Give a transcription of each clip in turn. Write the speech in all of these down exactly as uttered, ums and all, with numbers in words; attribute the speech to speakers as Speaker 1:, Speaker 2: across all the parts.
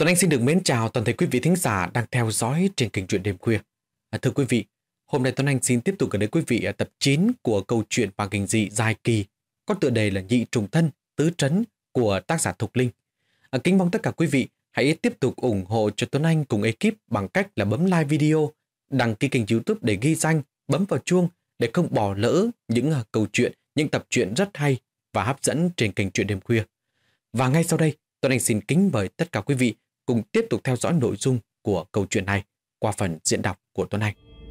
Speaker 1: Tuấn Anh xin được mến chào toàn thể quý vị thính giả đang theo dõi trên kênh truyện đêm khuya. À, thưa quý vị, hôm nay Tuấn Anh xin tiếp tục gửi đến quý vị ở tập chín của câu chuyện và kinh dị dài kỳ có tựa đề là Nhị Trùng Thân Tứ Trấn của tác giả Thục Linh. À, kính mong tất cả quý vị hãy tiếp tục ủng hộ cho Tuấn Anh cùng ekip bằng cách là bấm like video, đăng ký kênh YouTube để ghi danh, bấm vào chuông để không bỏ lỡ những uh, câu chuyện, những tập truyện rất hay và hấp dẫn trên kênh truyện đêm khuya. Và ngay sau đây, Tuấn Anh xin kính mời tất cả quý vị cùng tiếp tục theo dõi nội dung của câu chuyện này qua phần diễn đọc của Tuấn Anh.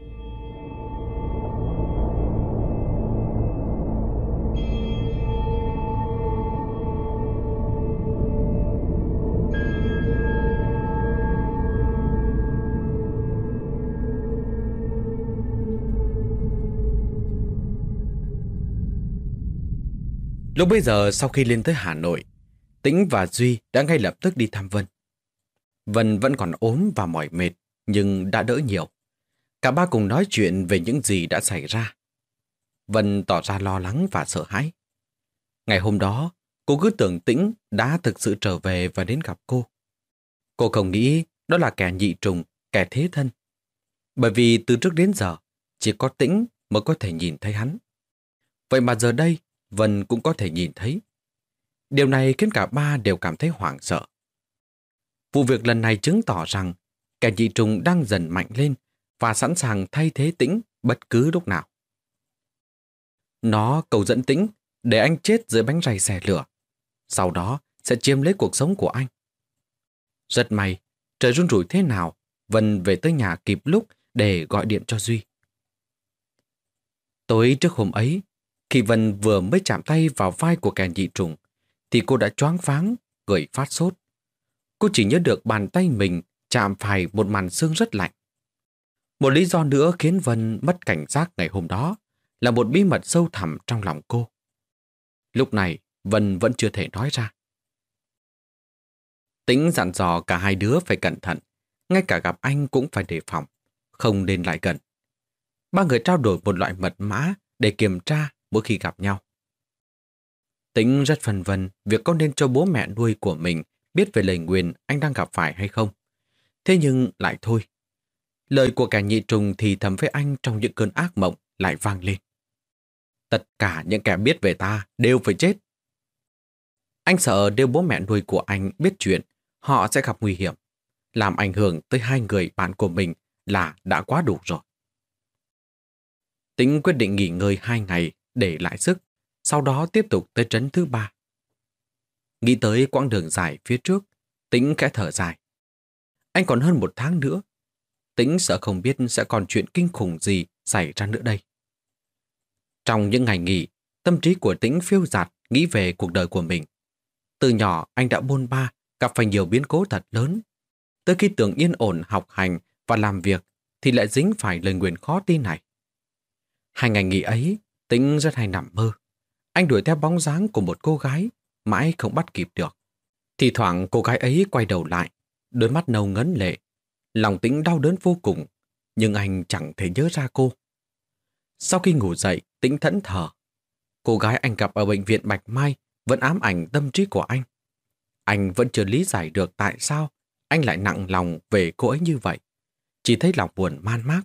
Speaker 1: Lúc bây giờ sau khi lên tới Hà Nội, Tĩnh và Duy đã ngay lập tức đi thăm Vân. Vân vẫn còn ốm và mỏi mệt, nhưng đã đỡ nhiều. Cả ba cùng nói chuyện về những gì đã xảy ra. Vân tỏ ra lo lắng và sợ hãi. Ngày hôm đó, cô cứ tưởng Tĩnh đã thực sự trở về và đến gặp cô. Cô không nghĩ đó là kẻ nhị trùng, kẻ thế thân. Bởi vì từ trước đến giờ, chỉ có Tĩnh mới có thể nhìn thấy hắn. Vậy mà giờ đây, Vân cũng có thể nhìn thấy. Điều này khiến cả ba đều cảm thấy hoảng sợ. Vụ việc lần này chứng tỏ rằng kẻ nhị trùng đang dần mạnh lên và sẵn sàng thay thế Tĩnh bất cứ lúc nào. Nó cầu dẫn Tĩnh để anh chết dưới bánh rày xẻ lửa. Sau đó sẽ chiếm lấy cuộc sống của anh. Rất may, trời run rủi thế nào, Vân về tới nhà kịp lúc để gọi điện cho Duy. Tối trước hôm ấy, khi Vân vừa mới chạm tay vào vai của kẻ nhị trùng, thì cô đã choáng váng, gợi phát sốt. Cô chỉ nhớ được bàn tay mình chạm phải một màn xương rất lạnh. Một lý do nữa khiến Vân mất cảnh giác ngày hôm đó là một bí mật sâu thẳm trong lòng cô. Lúc này, Vân vẫn chưa thể nói ra. Tĩnh dặn dò cả hai đứa phải cẩn thận, ngay cả gặp anh cũng phải đề phòng, không nên lại gần. Ba người trao đổi một loại mật mã để kiểm tra mỗi khi gặp nhau. Tĩnh rất phân vân việc có nên cho bố mẹ nuôi của mình biết về lời nguyền anh đang gặp phải hay không. Thế nhưng lại thôi. Lời của kẻ nhị trùng thì thầm với anh trong những cơn ác mộng lại vang lên. Tất cả những kẻ biết về ta đều phải chết. Anh sợ nếu bố mẹ nuôi của anh biết chuyện, họ sẽ gặp nguy hiểm. Làm ảnh hưởng tới hai người bạn của mình là đã quá đủ rồi. Tĩnh quyết định nghỉ ngơi hai ngày để lại sức, sau đó tiếp tục tới trấn thứ ba. Nghĩ tới quãng đường dài phía trước, Tĩnh khẽ thở dài. Anh còn hơn một tháng nữa. Tĩnh sợ không biết sẽ còn chuyện kinh khủng gì xảy ra nữa đây. Trong những ngày nghỉ, tâm trí của Tĩnh phiêu dạt nghĩ về cuộc đời của mình. Từ nhỏ anh đã bôn ba, gặp phải nhiều biến cố thật lớn. Tới khi tưởng yên ổn học hành và làm việc thì lại dính phải lời nguyền khó tin này. Hai ngày nghỉ ấy, Tĩnh rất hay nằm mơ. Anh đuổi theo bóng dáng của một cô gái, mãi không bắt kịp được. Thì thoảng cô gái ấy quay đầu lại, đôi mắt nâu ngấn lệ. Lòng Tĩnh đau đớn vô cùng, nhưng anh chẳng thể nhớ ra cô. Sau khi ngủ dậy, Tĩnh thẫn thờ. Cô gái anh gặp ở bệnh viện Bạch Mai vẫn ám ảnh tâm trí của anh. Anh vẫn chưa lý giải được tại sao anh lại nặng lòng về cô ấy như vậy. Chỉ thấy lòng buồn man mác.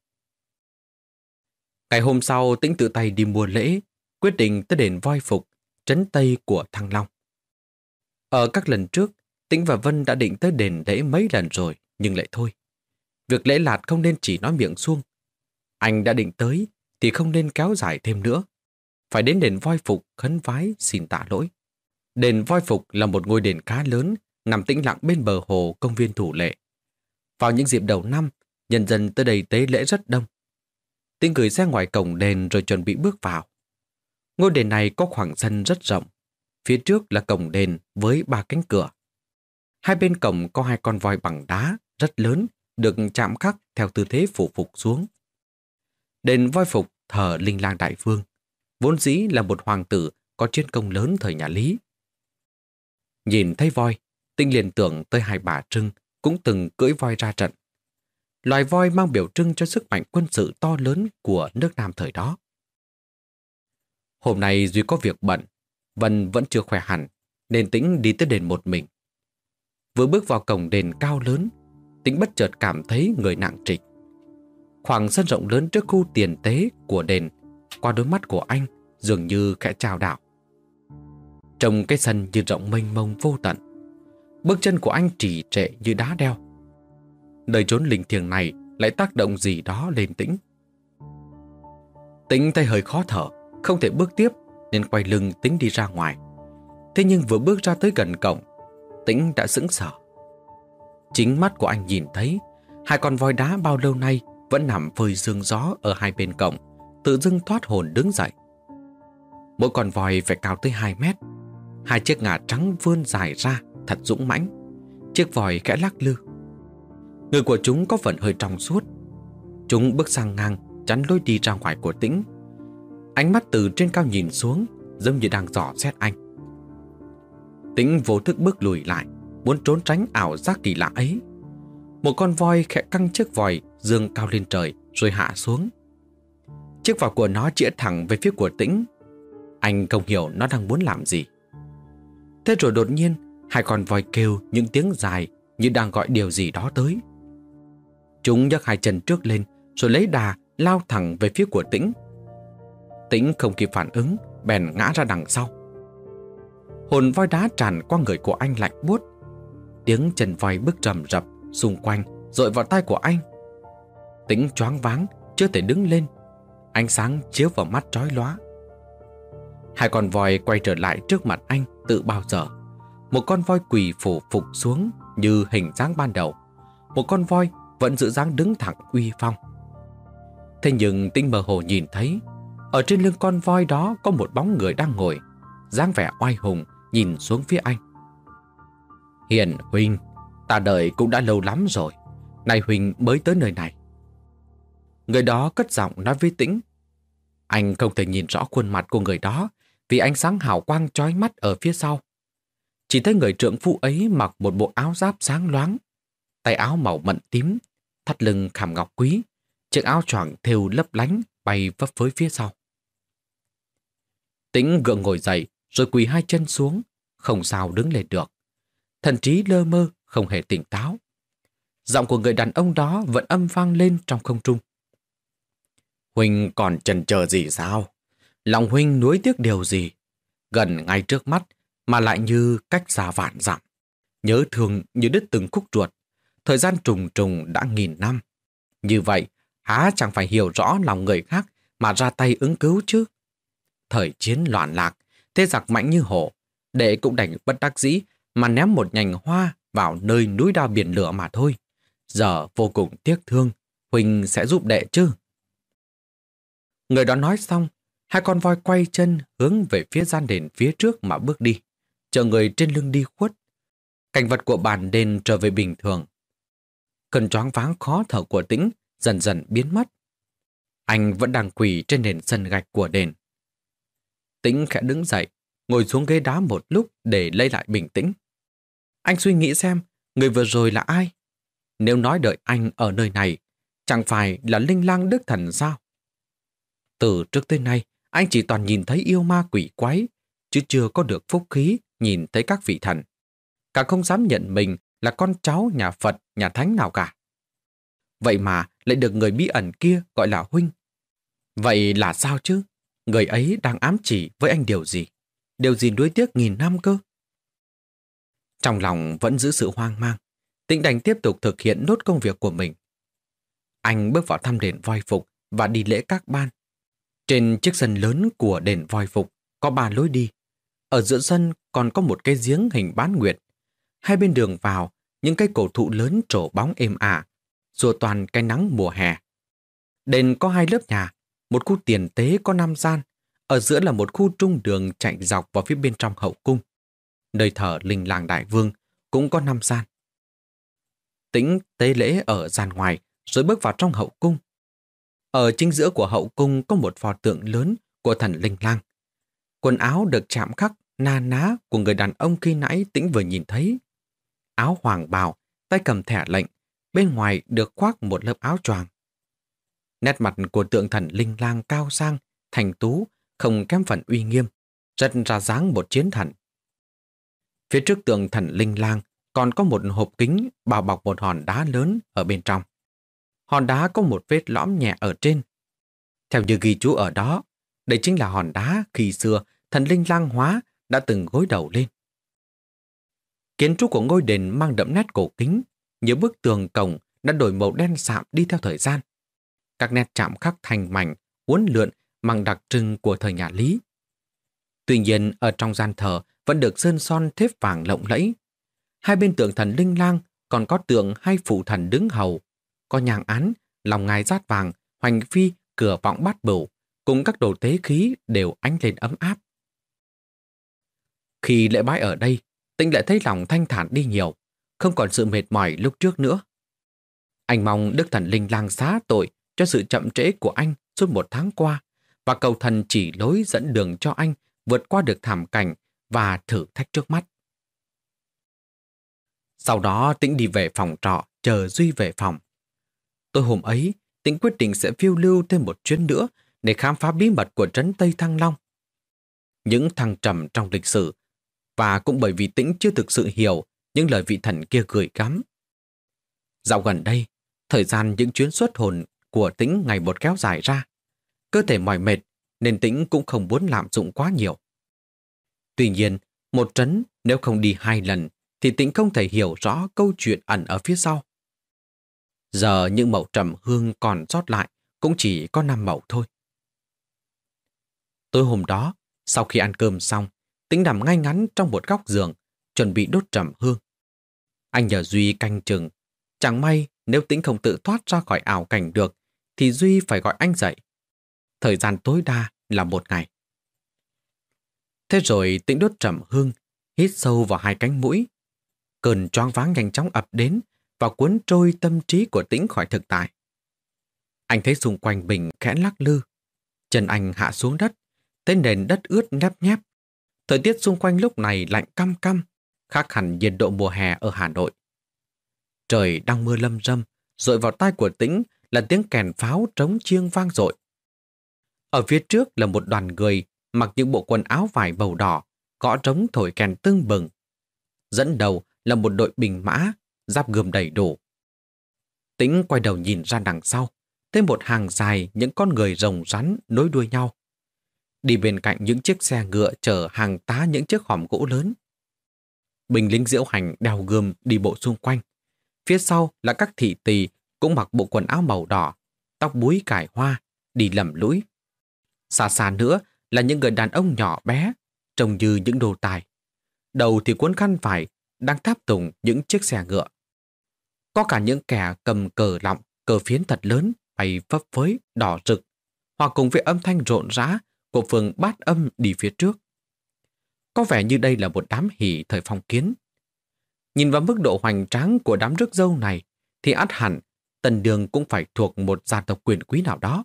Speaker 1: Ngày hôm sau, Tĩnh tự tay đi mua lễ, quyết định tới đền Voi Phục, trấn Tây của Thăng Long. Ở các lần trước, Tĩnh và Vân đã định tới đền lễ mấy lần rồi, nhưng lại thôi. Việc lễ lạt không nên chỉ nói miệng suông. Anh đã định tới thì không nên kéo dài thêm nữa. Phải đến đền Voi Phục khấn vái xin tạ lỗi. Đền Voi Phục là một ngôi đền khá lớn, nằm tĩnh lặng bên bờ hồ công viên Thủ Lệ. Vào những dịp đầu năm, nhân dân tới đây tế lễ rất đông. Tĩnh gửi xe ngoài cổng đền rồi chuẩn bị bước vào. Ngôi đền này có khoảng sân rất rộng. Phía trước là cổng đền với ba cánh cửa. Hai bên cổng có hai con voi bằng đá rất lớn được chạm khắc theo tư thế phủ phục xuống. Đền Voi Phục thờ Linh Lang Đại Vương, vốn dĩ là một hoàng tử có chiến công lớn thời nhà Lý. Nhìn thấy voi, Tĩnh liền tưởng tới hai bà Trưng cũng từng cưỡi voi ra trận. Loài voi mang biểu trưng cho sức mạnh quân sự to lớn của nước Nam thời đó. Hôm nay Duy có việc bận, Vân vẫn chưa khỏe hẳn, nên Tĩnh đi tới đền một mình. Vừa bước vào cổng đền cao lớn, Tĩnh bất chợt cảm thấy người nặng trịch. Khoảng sân rộng lớn trước khu tiền tế của đền, qua đôi mắt của anh dường như khẽ chao đảo. Trong cái sân như rộng mênh mông vô tận, bước chân của anh trì trệ như đá đeo. Nơi chốn linh thiêng này lại tác động gì đó lên Tĩnh. Tĩnh thấy hơi khó thở, không thể bước tiếp nên quay lưng tính đi ra ngoài. Thế nhưng vừa bước ra tới gần cổng, Tĩnh đã sững sờ. Chính mắt của anh nhìn thấy hai con voi đá bao lâu nay vẫn nằm phơi sương gió ở hai bên cổng, tự dưng thoát hồn đứng dậy. Mỗi con voi phải cao tới hai mét, hai chiếc ngà trắng vươn dài ra thật dũng mãnh. Chiếc voi khẽ lắc lư. Người của chúng có phần hơi trong suốt. Chúng bước sang ngang chắn lối đi ra ngoài của Tĩnh. Ánh mắt từ trên cao nhìn xuống, giống như đang dò xét anh. Tĩnh vô thức bước lùi lại, muốn trốn tránh ảo giác kỳ lạ ấy. Một con voi khẽ căng chiếc vòi dương cao lên trời rồi hạ xuống. Chiếc vòi của nó chĩa thẳng về phía của Tĩnh. Anh không hiểu nó đang muốn làm gì. Thế rồi đột nhiên, hai con voi kêu những tiếng dài như đang gọi điều gì đó tới. Chúng nhấc hai chân trước lên rồi lấy đà lao thẳng về phía của Tĩnh. Tĩnh không kịp phản ứng, bèn ngã ra đằng sau. Hồn voi đá tràn qua người của anh lạnh buốt. Tiếng chân voi bước rầm rập xung quanh dội vào tai của anh. Tĩnh choáng váng, chưa thể đứng lên. Ánh sáng chiếu vào mắt chói lóa. Hai con voi quay trở lại trước mặt anh tự bao giờ. Một con voi quỳ phủ phục xuống như hình dáng ban đầu. Một con voi vẫn giữ dáng đứng thẳng uy phong. Thế nhưng Tĩnh mơ hồ nhìn thấy ở trên lưng con voi đó có một bóng người đang ngồi, dáng vẻ oai hùng nhìn xuống phía anh. Hiền huynh, ta đợi cũng đã lâu lắm rồi, nay huynh mới tới nơi này. Người đó cất giọng nói với Tĩnh. Anh không thể nhìn rõ khuôn mặt của người đó vì ánh sáng hào quang chói mắt ở phía sau. Chỉ thấy người trượng phu ấy mặc một bộ áo giáp sáng loáng, tay áo màu mận tím, thắt lưng khảm ngọc quý, chiếc áo choàng thêu lấp lánh bay phấp phới phía sau. Tĩnh gượng ngồi dậy rồi quỳ hai chân xuống, không sao đứng lên được. Thần trí lơ mơ, không hề tỉnh táo. Giọng của người đàn ông đó vẫn âm vang lên trong không trung. Huynh còn chần chờ gì sao? Lòng huynh nuối tiếc điều gì? Gần ngay trước mắt mà lại như cách xa vạn dặm. Nhớ thương như đứt từng khúc ruột. Thời gian trùng trùng đã nghìn năm. Như vậy, há chẳng phải hiểu rõ lòng người khác mà ra tay ứng cứu chứ? Thời chiến loạn lạc, thế giặc mạnh như hổ, đệ cũng đành bất đắc dĩ mà ném một nhành hoa vào nơi núi đao biển lửa mà thôi. Giờ vô cùng tiếc thương, huynh sẽ giúp đệ chứ? Người đó nói xong, hai con voi quay chân hướng về phía gian đền phía trước mà bước đi, chờ người trên lưng đi khuất. Cảnh vật của bản đền trở về bình thường. Cơn choáng váng khó thở của Tĩnh dần dần biến mất. Anh vẫn đang quỳ trên nền sân gạch của đền. Tĩnh khẽ đứng dậy, ngồi xuống ghế đá một lúc để lấy lại bình tĩnh. Anh suy nghĩ xem người vừa rồi là ai? Nếu nói đợi anh ở nơi này, chẳng phải là linh lang đức thần sao? Từ trước tới nay, anh chỉ toàn nhìn thấy yêu ma quỷ quái, chứ chưa có được phúc khí nhìn thấy các vị thần. Cả không dám nhận mình là con cháu nhà Phật, nhà Thánh nào cả. Vậy mà lại được người bí ẩn kia gọi là huynh. Vậy là sao chứ? Người ấy đang ám chỉ với anh điều gì? Điều gì nuối tiếc nghìn năm cơ? Trong lòng vẫn giữ sự hoang mang, Tĩnh đành tiếp tục thực hiện nốt công việc của mình. Anh bước vào thăm đền voi phục và đi lễ các ban. Trên chiếc sân lớn của đền voi phục có ba lối đi. Ở giữa sân còn có một cái giếng hình bán nguyệt. Hai bên đường vào, những cây cổ thụ lớn trổ bóng êm ả, xua toàn cái nắng mùa hè. Đền có hai lớp nhà, một khu tiền tế có năm gian, ở giữa là một khu trung đường chạy dọc vào phía bên trong hậu cung. Nơi thờ linh lang đại vương cũng có năm gian. Tĩnh tế lễ ở gian ngoài rồi bước vào trong hậu cung. Ở chính giữa của hậu cung có một pho tượng lớn của thần linh lang. Quần áo được chạm khắc na ná của người đàn ông khi nãy Tĩnh vừa nhìn thấy. Áo hoàng bào, tay cầm thẻ lệnh, bên ngoài được khoác một lớp áo choàng. Nét mặt của tượng thần linh lang cao sang, thành tú, không kém phần uy nghiêm, rất ra dáng một chiến thần. Phía trước tượng thần linh lang còn có một hộp kính bao bọc một hòn đá lớn ở bên trong. Hòn đá có một vết lõm nhẹ ở trên. Theo như ghi chú ở đó, đây chính là hòn đá khi xưa thần linh Lang Hóa đã từng gối đầu lên. Kiến trúc của ngôi đền mang đậm nét cổ kính, những bức tường cổng đã đổi màu đen sạm đi theo thời gian. Các nét chạm khắc thành mảnh, uốn lượn mang đặc trưng của thời nhà Lý. Tuy nhiên, ở trong gian thờ vẫn được sơn son thép vàng lộng lẫy. Hai bên tượng thần linh lang còn có tượng hai phụ thần đứng hầu, có nhang án, lòng ngài dát vàng, hoành phi, cửa vọng bát bửu, cùng các đồ tế khí đều ánh lên ấm áp. Khi lễ bái ở đây, Tĩnh lại thấy lòng thanh thản đi nhiều, không còn sự mệt mỏi lúc trước nữa. Anh mong Đức Thần Linh Lang xá tội cho sự chậm trễ của anh suốt một tháng qua và cầu thần chỉ lối dẫn đường cho anh vượt qua được thảm cảnh và thử thách trước mắt. Sau đó Tĩnh đi về phòng trọ chờ Duy về phòng. Tối hôm ấy, Tĩnh quyết định sẽ phiêu lưu thêm một chuyến nữa để khám phá bí mật của trấn Tây Thăng Long. Những thăng trầm trong lịch sử, và cũng bởi vì Tĩnh chưa thực sự hiểu những lời vị thần kia gửi gắm. Dạo gần đây, thời gian những chuyến xuất hồn của Tĩnh ngày một kéo dài ra. Cơ thể mỏi mệt nên Tĩnh cũng không muốn lạm dụng quá nhiều. Tuy nhiên, một trấn nếu không đi hai lần thì Tĩnh không thể hiểu rõ câu chuyện ẩn ở phía sau. Giờ những mẩu trầm hương còn sót lại cũng chỉ có năm mẩu thôi. Tối hôm đó, sau khi ăn cơm xong, Tĩnh nằm ngay ngắn trong một góc giường, chuẩn bị đốt trầm hương. Anh nhờ Duy canh chừng. Chẳng may nếu Tĩnh không tự thoát ra khỏi ảo cảnh được, thì Duy phải gọi anh dậy. Thời gian tối đa là một ngày. Thế rồi Tĩnh đốt trầm hương, hít sâu vào hai cánh mũi. Cơn choáng váng nhanh chóng ập đến và cuốn trôi tâm trí của Tĩnh khỏi thực tại. Anh thấy xung quanh mình khẽ lắc lư. Chân anh hạ xuống đất, thấy nền đất ướt nhép nhép. Thời tiết xung quanh lúc này lạnh căm căm, khác hẳn nhiệt độ mùa hè ở Hà Nội. Trời đang mưa lâm râm, dội vào tai của Tĩnh là tiếng kèn pháo trống chiêng vang dội. Ở phía trước là một đoàn người mặc những bộ quần áo vải màu đỏ, gõ trống thổi kèn tưng bừng. Dẫn đầu là một đội binh mã, giáp gươm đầy đủ. Tĩnh quay đầu nhìn ra đằng sau, thấy một hàng dài những con người rồng rắn nối đuôi nhau. Đi bên cạnh những chiếc xe ngựa chở hàng tá những chiếc hòm gỗ lớn. Binh lính diễu hành đeo gươm đi bộ xung quanh. Phía sau là các thị tỳ cũng mặc bộ quần áo màu đỏ, tóc búi cải hoa, đi lầm lũi. Xa xa nữa là những người đàn ông nhỏ bé, trông như những đồ tài. Đầu thì cuốn khăn vải, đang tháp tùng những chiếc xe ngựa. Có cả những kẻ cầm cờ lọng, cờ phiến thật lớn, bay phấp phới, đỏ rực, hoặc cùng với âm thanh rộn rã của phường Bát Âm đi phía trước. Có vẻ như đây là một đám hỉ thời phong kiến. Nhìn vào mức độ hoành tráng của đám rước dâu này, thì ắt hẳn Tần Đường cũng phải thuộc một gia tộc quyền quý nào đó.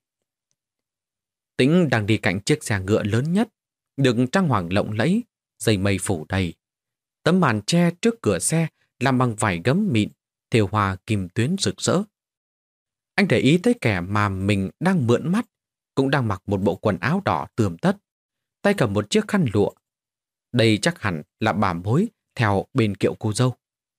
Speaker 1: Tĩnh đang đi cạnh chiếc xe ngựa lớn nhất, được trang hoàng lộng lẫy, dây mây phủ đầy. Tấm màn tre trước cửa xe làm bằng vải gấm mịn, thêu hoa kim tuyến rực rỡ. Anh để ý thấy kẻ mà mình đang mượn mắt, cũng đang mặc một bộ quần áo đỏ tươm tất, tay cầm một chiếc khăn lụa. Đây chắc hẳn là bà mối theo bên kiệu cô dâu.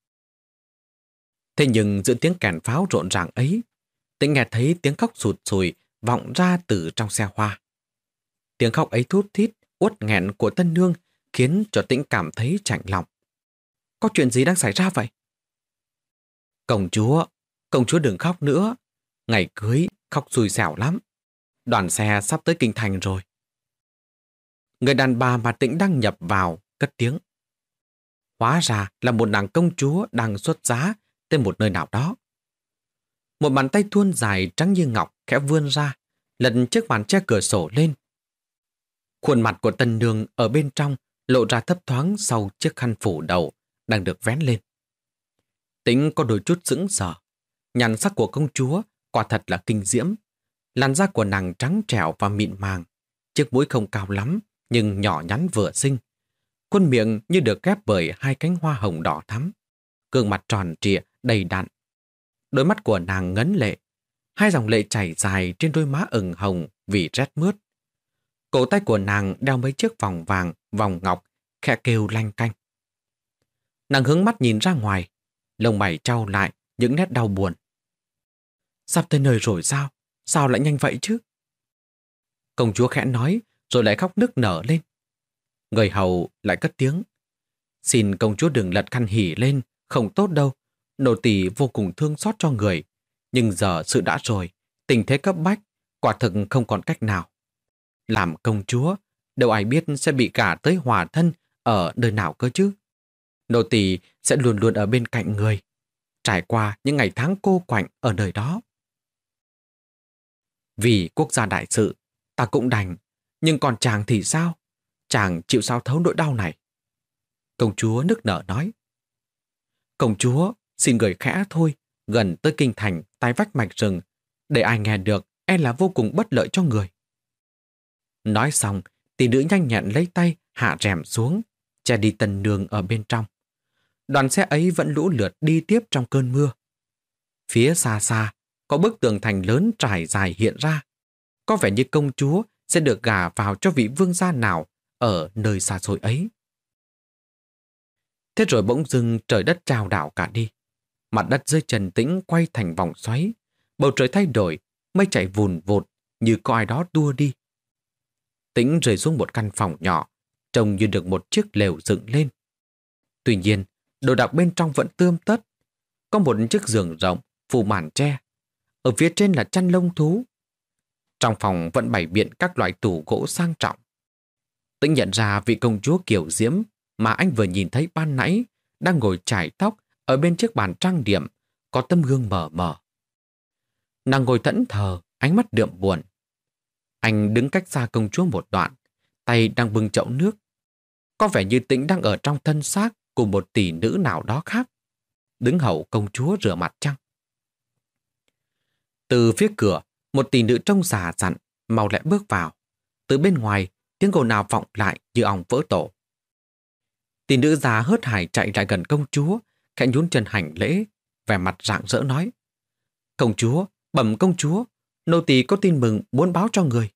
Speaker 1: Thế nhưng giữa tiếng kèn pháo rộn ràng ấy, Tĩnh nghe thấy tiếng khóc sụt sùi vọng ra từ trong xe hoa. Tiếng khóc ấy thút thít, uất nghẹn của tân nương khiến cho Tĩnh cảm thấy chạnh lòng. Có chuyện gì đang xảy ra vậy? Công chúa, công chúa đừng khóc nữa. Ngày cưới khóc xui xẻo lắm. Đoàn xe sắp tới kinh thành rồi. Người đàn bà mà Tĩnh đang nhập vào cất tiếng. Hóa ra là một nàng công chúa đang xuất giá tới một nơi nào đó. Một bàn tay thuôn dài trắng như ngọc khẽ vươn ra, lật chiếc màn che cửa sổ lên. Khuôn mặt của tân nương ở bên trong lộ ra thấp thoáng sau chiếc khăn phủ đầu đang được vén lên. Tĩnh có đôi chút sững sờ. Nhan sắc của công chúa quả thật là kinh diễm. Làn da của nàng trắng trẻo và mịn màng, chiếc mũi không cao lắm nhưng nhỏ nhắn vừa xinh. Khuôn miệng như được ghép bởi hai cánh hoa hồng đỏ thắm. Gương mặt tròn trịa đầy đặn. Đôi mắt của nàng ngấn lệ, hai dòng lệ chảy dài trên đôi má ửng hồng vì rét mướt. Cổ tay của nàng đeo mấy chiếc vòng vàng, vòng ngọc, khẽ kêu lanh canh. Nàng hướng mắt nhìn ra ngoài, lông mày trao lại những nét đau buồn. Sắp tới nơi rồi sao? Sao lại nhanh vậy chứ? Công chúa khẽ nói rồi lại khóc nức nở lên. Người hầu lại cất tiếng. Xin công chúa đừng lật khăn hỉ lên, không tốt đâu. Nô tỳ vô cùng thương xót cho người. Nhưng giờ sự đã rồi, tình thế cấp bách, quả thực không còn cách nào. Làm công chúa, đâu ai biết sẽ bị gả tới hòa thân ở nơi nào cơ chứ. Nô tỳ sẽ luôn luôn ở bên cạnh người, trải qua những ngày tháng cô quạnh ở nơi đó. Vì quốc gia đại sự, ta cũng đành, nhưng còn chàng thì sao? Chàng chịu sao thấu nỗi đau này? Công chúa nức nở nói. Công chúa, xin người khẽ thôi, gần tới kinh thành, tai vách mạch rừng, để ai nghe được, e là vô cùng bất lợi cho người. Nói xong, tỷ nữ nhanh nhẹn lấy tay, hạ rèm xuống, che đi tần nương ở bên trong. Đoàn xe ấy vẫn lũ lượt đi tiếp trong cơn mưa. Phía xa xa, có bức tường thành lớn trải dài hiện ra. Có vẻ như công chúa sẽ được gả vào cho vị vương gia nào ở nơi xa xôi ấy. Thế rồi bỗng dưng trời đất trao đảo cả đi. Mặt đất dưới chân Tĩnh quay thành vòng xoáy. Bầu trời thay đổi, mây chạy vùn vụt như có ai đó đua đi. Tĩnh rơi xuống một căn phòng nhỏ, trông như được một chiếc lều dựng lên. Tuy nhiên, đồ đạc bên trong vẫn tươm tất. Có một chiếc giường rộng, phủ màn tre. Ở phía trên là chăn lông thú. Trong phòng vẫn bày biện các loại tủ gỗ sang trọng. Tĩnh nhận ra vị công chúa Kiều Diễm mà anh vừa nhìn thấy ban nãy đang ngồi chải tóc ở bên chiếc bàn trang điểm, có tấm gương mờ mờ. Nàng ngồi thẫn thờ, ánh mắt đượm buồn. Anh đứng cách xa công chúa một đoạn, tay đang bưng chậu nước. Có vẻ như Tĩnh đang ở trong thân xác của một tỷ nữ nào đó khác, đứng hầu công chúa rửa mặt chăng? Từ phía cửa, một tỷ nữ trông già dặn, mau lẹ bước vào. Từ bên ngoài, tiếng ồn ào vọng lại như ong vỡ tổ. Tỷ nữ già hớt hải chạy lại gần công chúa, khẽ nhún chân hành lễ, vẻ mặt rạng rỡ nói. Công chúa, bẩm công chúa, nô tỳ có tin mừng muốn báo cho người.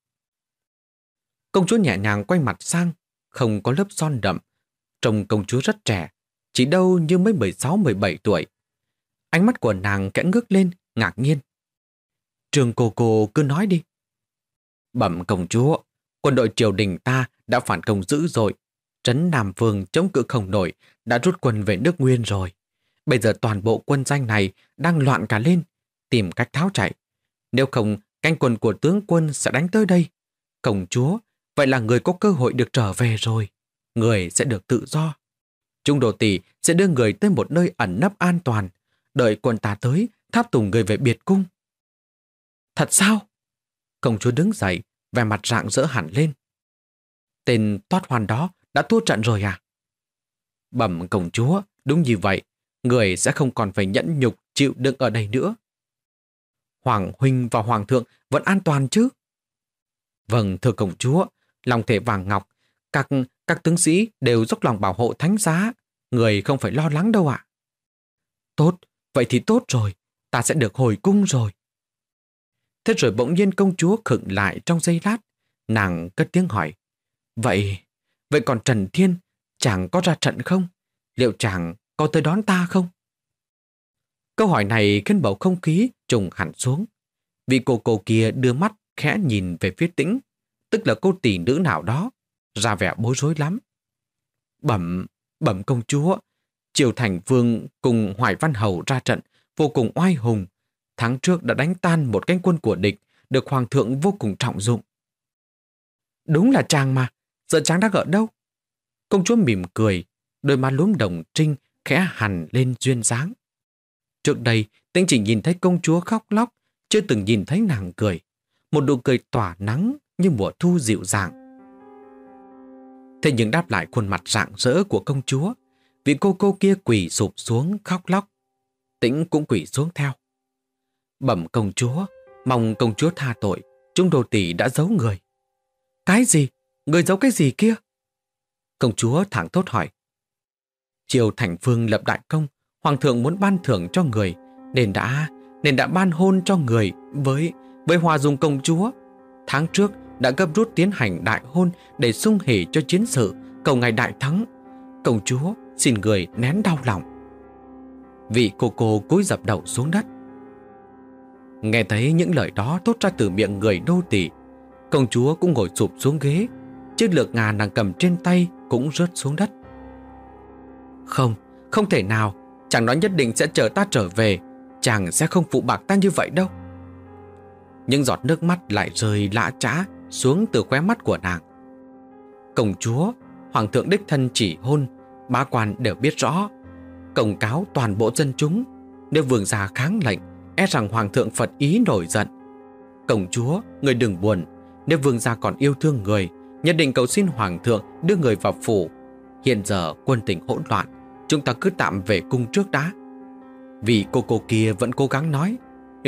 Speaker 1: Công chúa nhẹ nhàng quay mặt sang, không có lớp son đậm. Trông công chúa rất trẻ, chỉ đâu như mới mười sáu mười bảy tuổi. Ánh mắt của nàng kẽ ngước lên, ngạc nhiên. Trường cô cô cứ nói đi. Bẩm công chúa, quân đội triều đình ta đã phản công dữ dội. Trấn Nam Vương chống cự không nổi, đã rút quân về nước Nguyên rồi. Bây giờ toàn bộ quân danh này đang loạn cả lên, tìm cách tháo chạy. Nếu không, cánh quân của tướng quân sẽ đánh tới đây. Công chúa, vậy là người có cơ hội được trở về rồi. Người sẽ được tự do. Trung Đồ Tỷ sẽ đưa người tới một nơi ẩn nấp an toàn, đợi quân ta tới tháp tùng người về biệt cung. Thật sao? Công chúa đứng dậy, vẻ mặt rạng rỡ hẳn lên. Tên Toát Hoan đó đã thua trận rồi à? Bẩm công chúa, đúng như vậy, người sẽ không còn phải nhẫn nhục chịu đựng ở đây nữa. Hoàng huynh và hoàng thượng vẫn an toàn chứ? Vâng, thưa công chúa, lòng thể vàng ngọc, các các tướng sĩ đều dốc lòng bảo hộ thánh giá, người không phải lo lắng đâu ạ. Tốt, vậy thì tốt rồi, ta sẽ được hồi cung rồi. Thế rồi bỗng nhiên công chúa khựng lại trong giây lát, nàng cất tiếng hỏi. Vậy, vậy còn Trần Thiên, chàng có ra trận không? Liệu chàng có tới đón ta không? Câu hỏi này khiến bầu không khí trùng hẳn xuống. Vị cô cô kia đưa mắt khẽ nhìn về phía Tĩnh, tức là cô tỷ nữ nào đó, ra vẻ bối rối lắm. Bẩm, bẩm công chúa, Triều Thành Vương cùng Hoài Văn Hầu ra trận vô cùng oai hùng. Tháng trước đã đánh tan một cánh quân của địch, được hoàng thượng vô cùng trọng dụng. Đúng là chàng mà, giờ chàng đang ở đâu? Công chúa mỉm cười, đôi má lúm đồng trinh khẽ hằn lên duyên dáng. Trước đây, Tĩnh chỉ nhìn thấy công chúa khóc lóc, chưa từng nhìn thấy nàng cười. Một nụ cười tỏa nắng như mùa thu dịu dàng. Thế nhưng đáp lại khuôn mặt rạng rỡ của công chúa, vị cô cô kia quỳ sụp xuống khóc lóc. Tĩnh cũng quỳ xuống theo. Bẩm công chúa, mong công chúa tha tội, Trung Đồ Tỷ đã giấu người. Cái gì? Người giấu cái gì kia? Công chúa thẳng thốt hỏi. Triều Thành Vương lập đại công, hoàng thượng muốn ban thưởng cho người, nên đã nên đã ban hôn cho người với với Hoa Dung công chúa. Tháng trước đã gấp rút tiến hành đại hôn để sung hỉ cho chiến sự, cầu ngày đại thắng. Công chúa, xin người nén đau lòng. Vị cô cô cúi dập đầu xuống đất. Nghe thấy những lời đó thốt ra từ miệng người nô tỳ, công chúa cũng ngồi sụp xuống ghế, chiếc lược ngà nàng cầm trên tay cũng rớt xuống đất. Không, không thể nào, chàng nói nhất định sẽ chờ ta trở về, chàng sẽ không phụ bạc ta như vậy đâu. Những giọt nước mắt lại rơi lã chã xuống từ khóe mắt của nàng. Công chúa, hoàng thượng đích thân chỉ hôn, bá quan đều biết rõ, công cáo toàn bộ dân chúng, nếu vương gia kháng lệnh, e rằng hoàng thượng phật ý nổi giận. Công chúa, người đừng buồn, nếu vương gia còn yêu thương người, nhất định cầu xin hoàng thượng đưa người vào phủ. Hiện giờ quân tình hỗn loạn, chúng ta cứ tạm về cung trước đã. Vì cô cô kia vẫn cố gắng nói.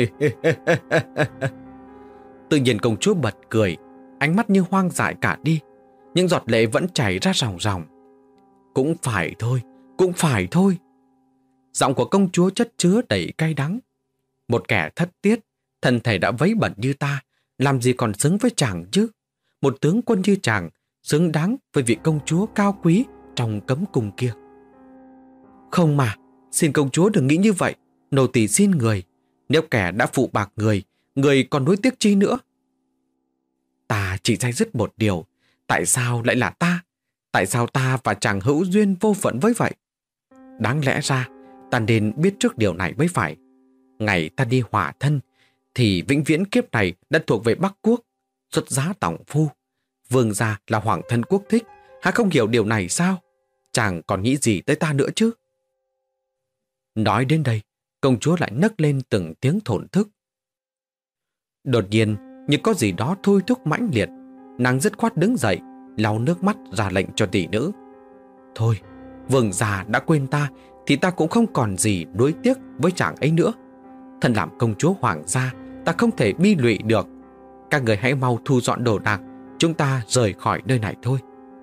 Speaker 1: Tự nhiên công chúa bật cười, ánh mắt như hoang dại cả đi, những giọt lệ vẫn chảy ra ròng ròng. Cũng phải thôi, cũng phải thôi. Giọng của công chúa chất chứa đầy cay đắng. Một kẻ thất tiết, thân thể đã vấy bẩn như ta, làm gì còn xứng với chàng chứ? Một tướng quân như chàng, xứng đáng với vị công chúa cao quý trong cấm cung kia. Không mà, xin công chúa đừng nghĩ như vậy. Nô tỳ xin người, nếu kẻ đã phụ bạc người, người còn nuối tiếc chi nữa? Ta chỉ day dứt một điều, tại sao lại là ta? Tại sao ta và chàng hữu duyên vô phận với vậy? Đáng lẽ ra, ta nên biết trước điều này mới phải. Ngày ta đi hỏa thân, thì vĩnh viễn kiếp này đã thuộc về Bắc Quốc, xuất giá tòng phu. Vương gia là hoàng thân quốc thích, há không hiểu điều này sao? Chàng còn nghĩ gì tới ta nữa chứ? Nói đến đây, công chúa lại nấc lên từng tiếng thổn thức. Đột nhiên, như có gì đó thôi thúc mãnh liệt, nàng dứt khoát đứng dậy, lau nước mắt ra lệnh cho tỷ nữ. Thôi, vương gia đã quên ta, thì ta cũng không còn gì nuối tiếc với chàng ấy nữa. Thân làm công chúa hoàng gia, ta không thể bi lụy được. Các người hãy mau thu dọn đồ đạc, chúng ta rời khỏi nơi này thôi.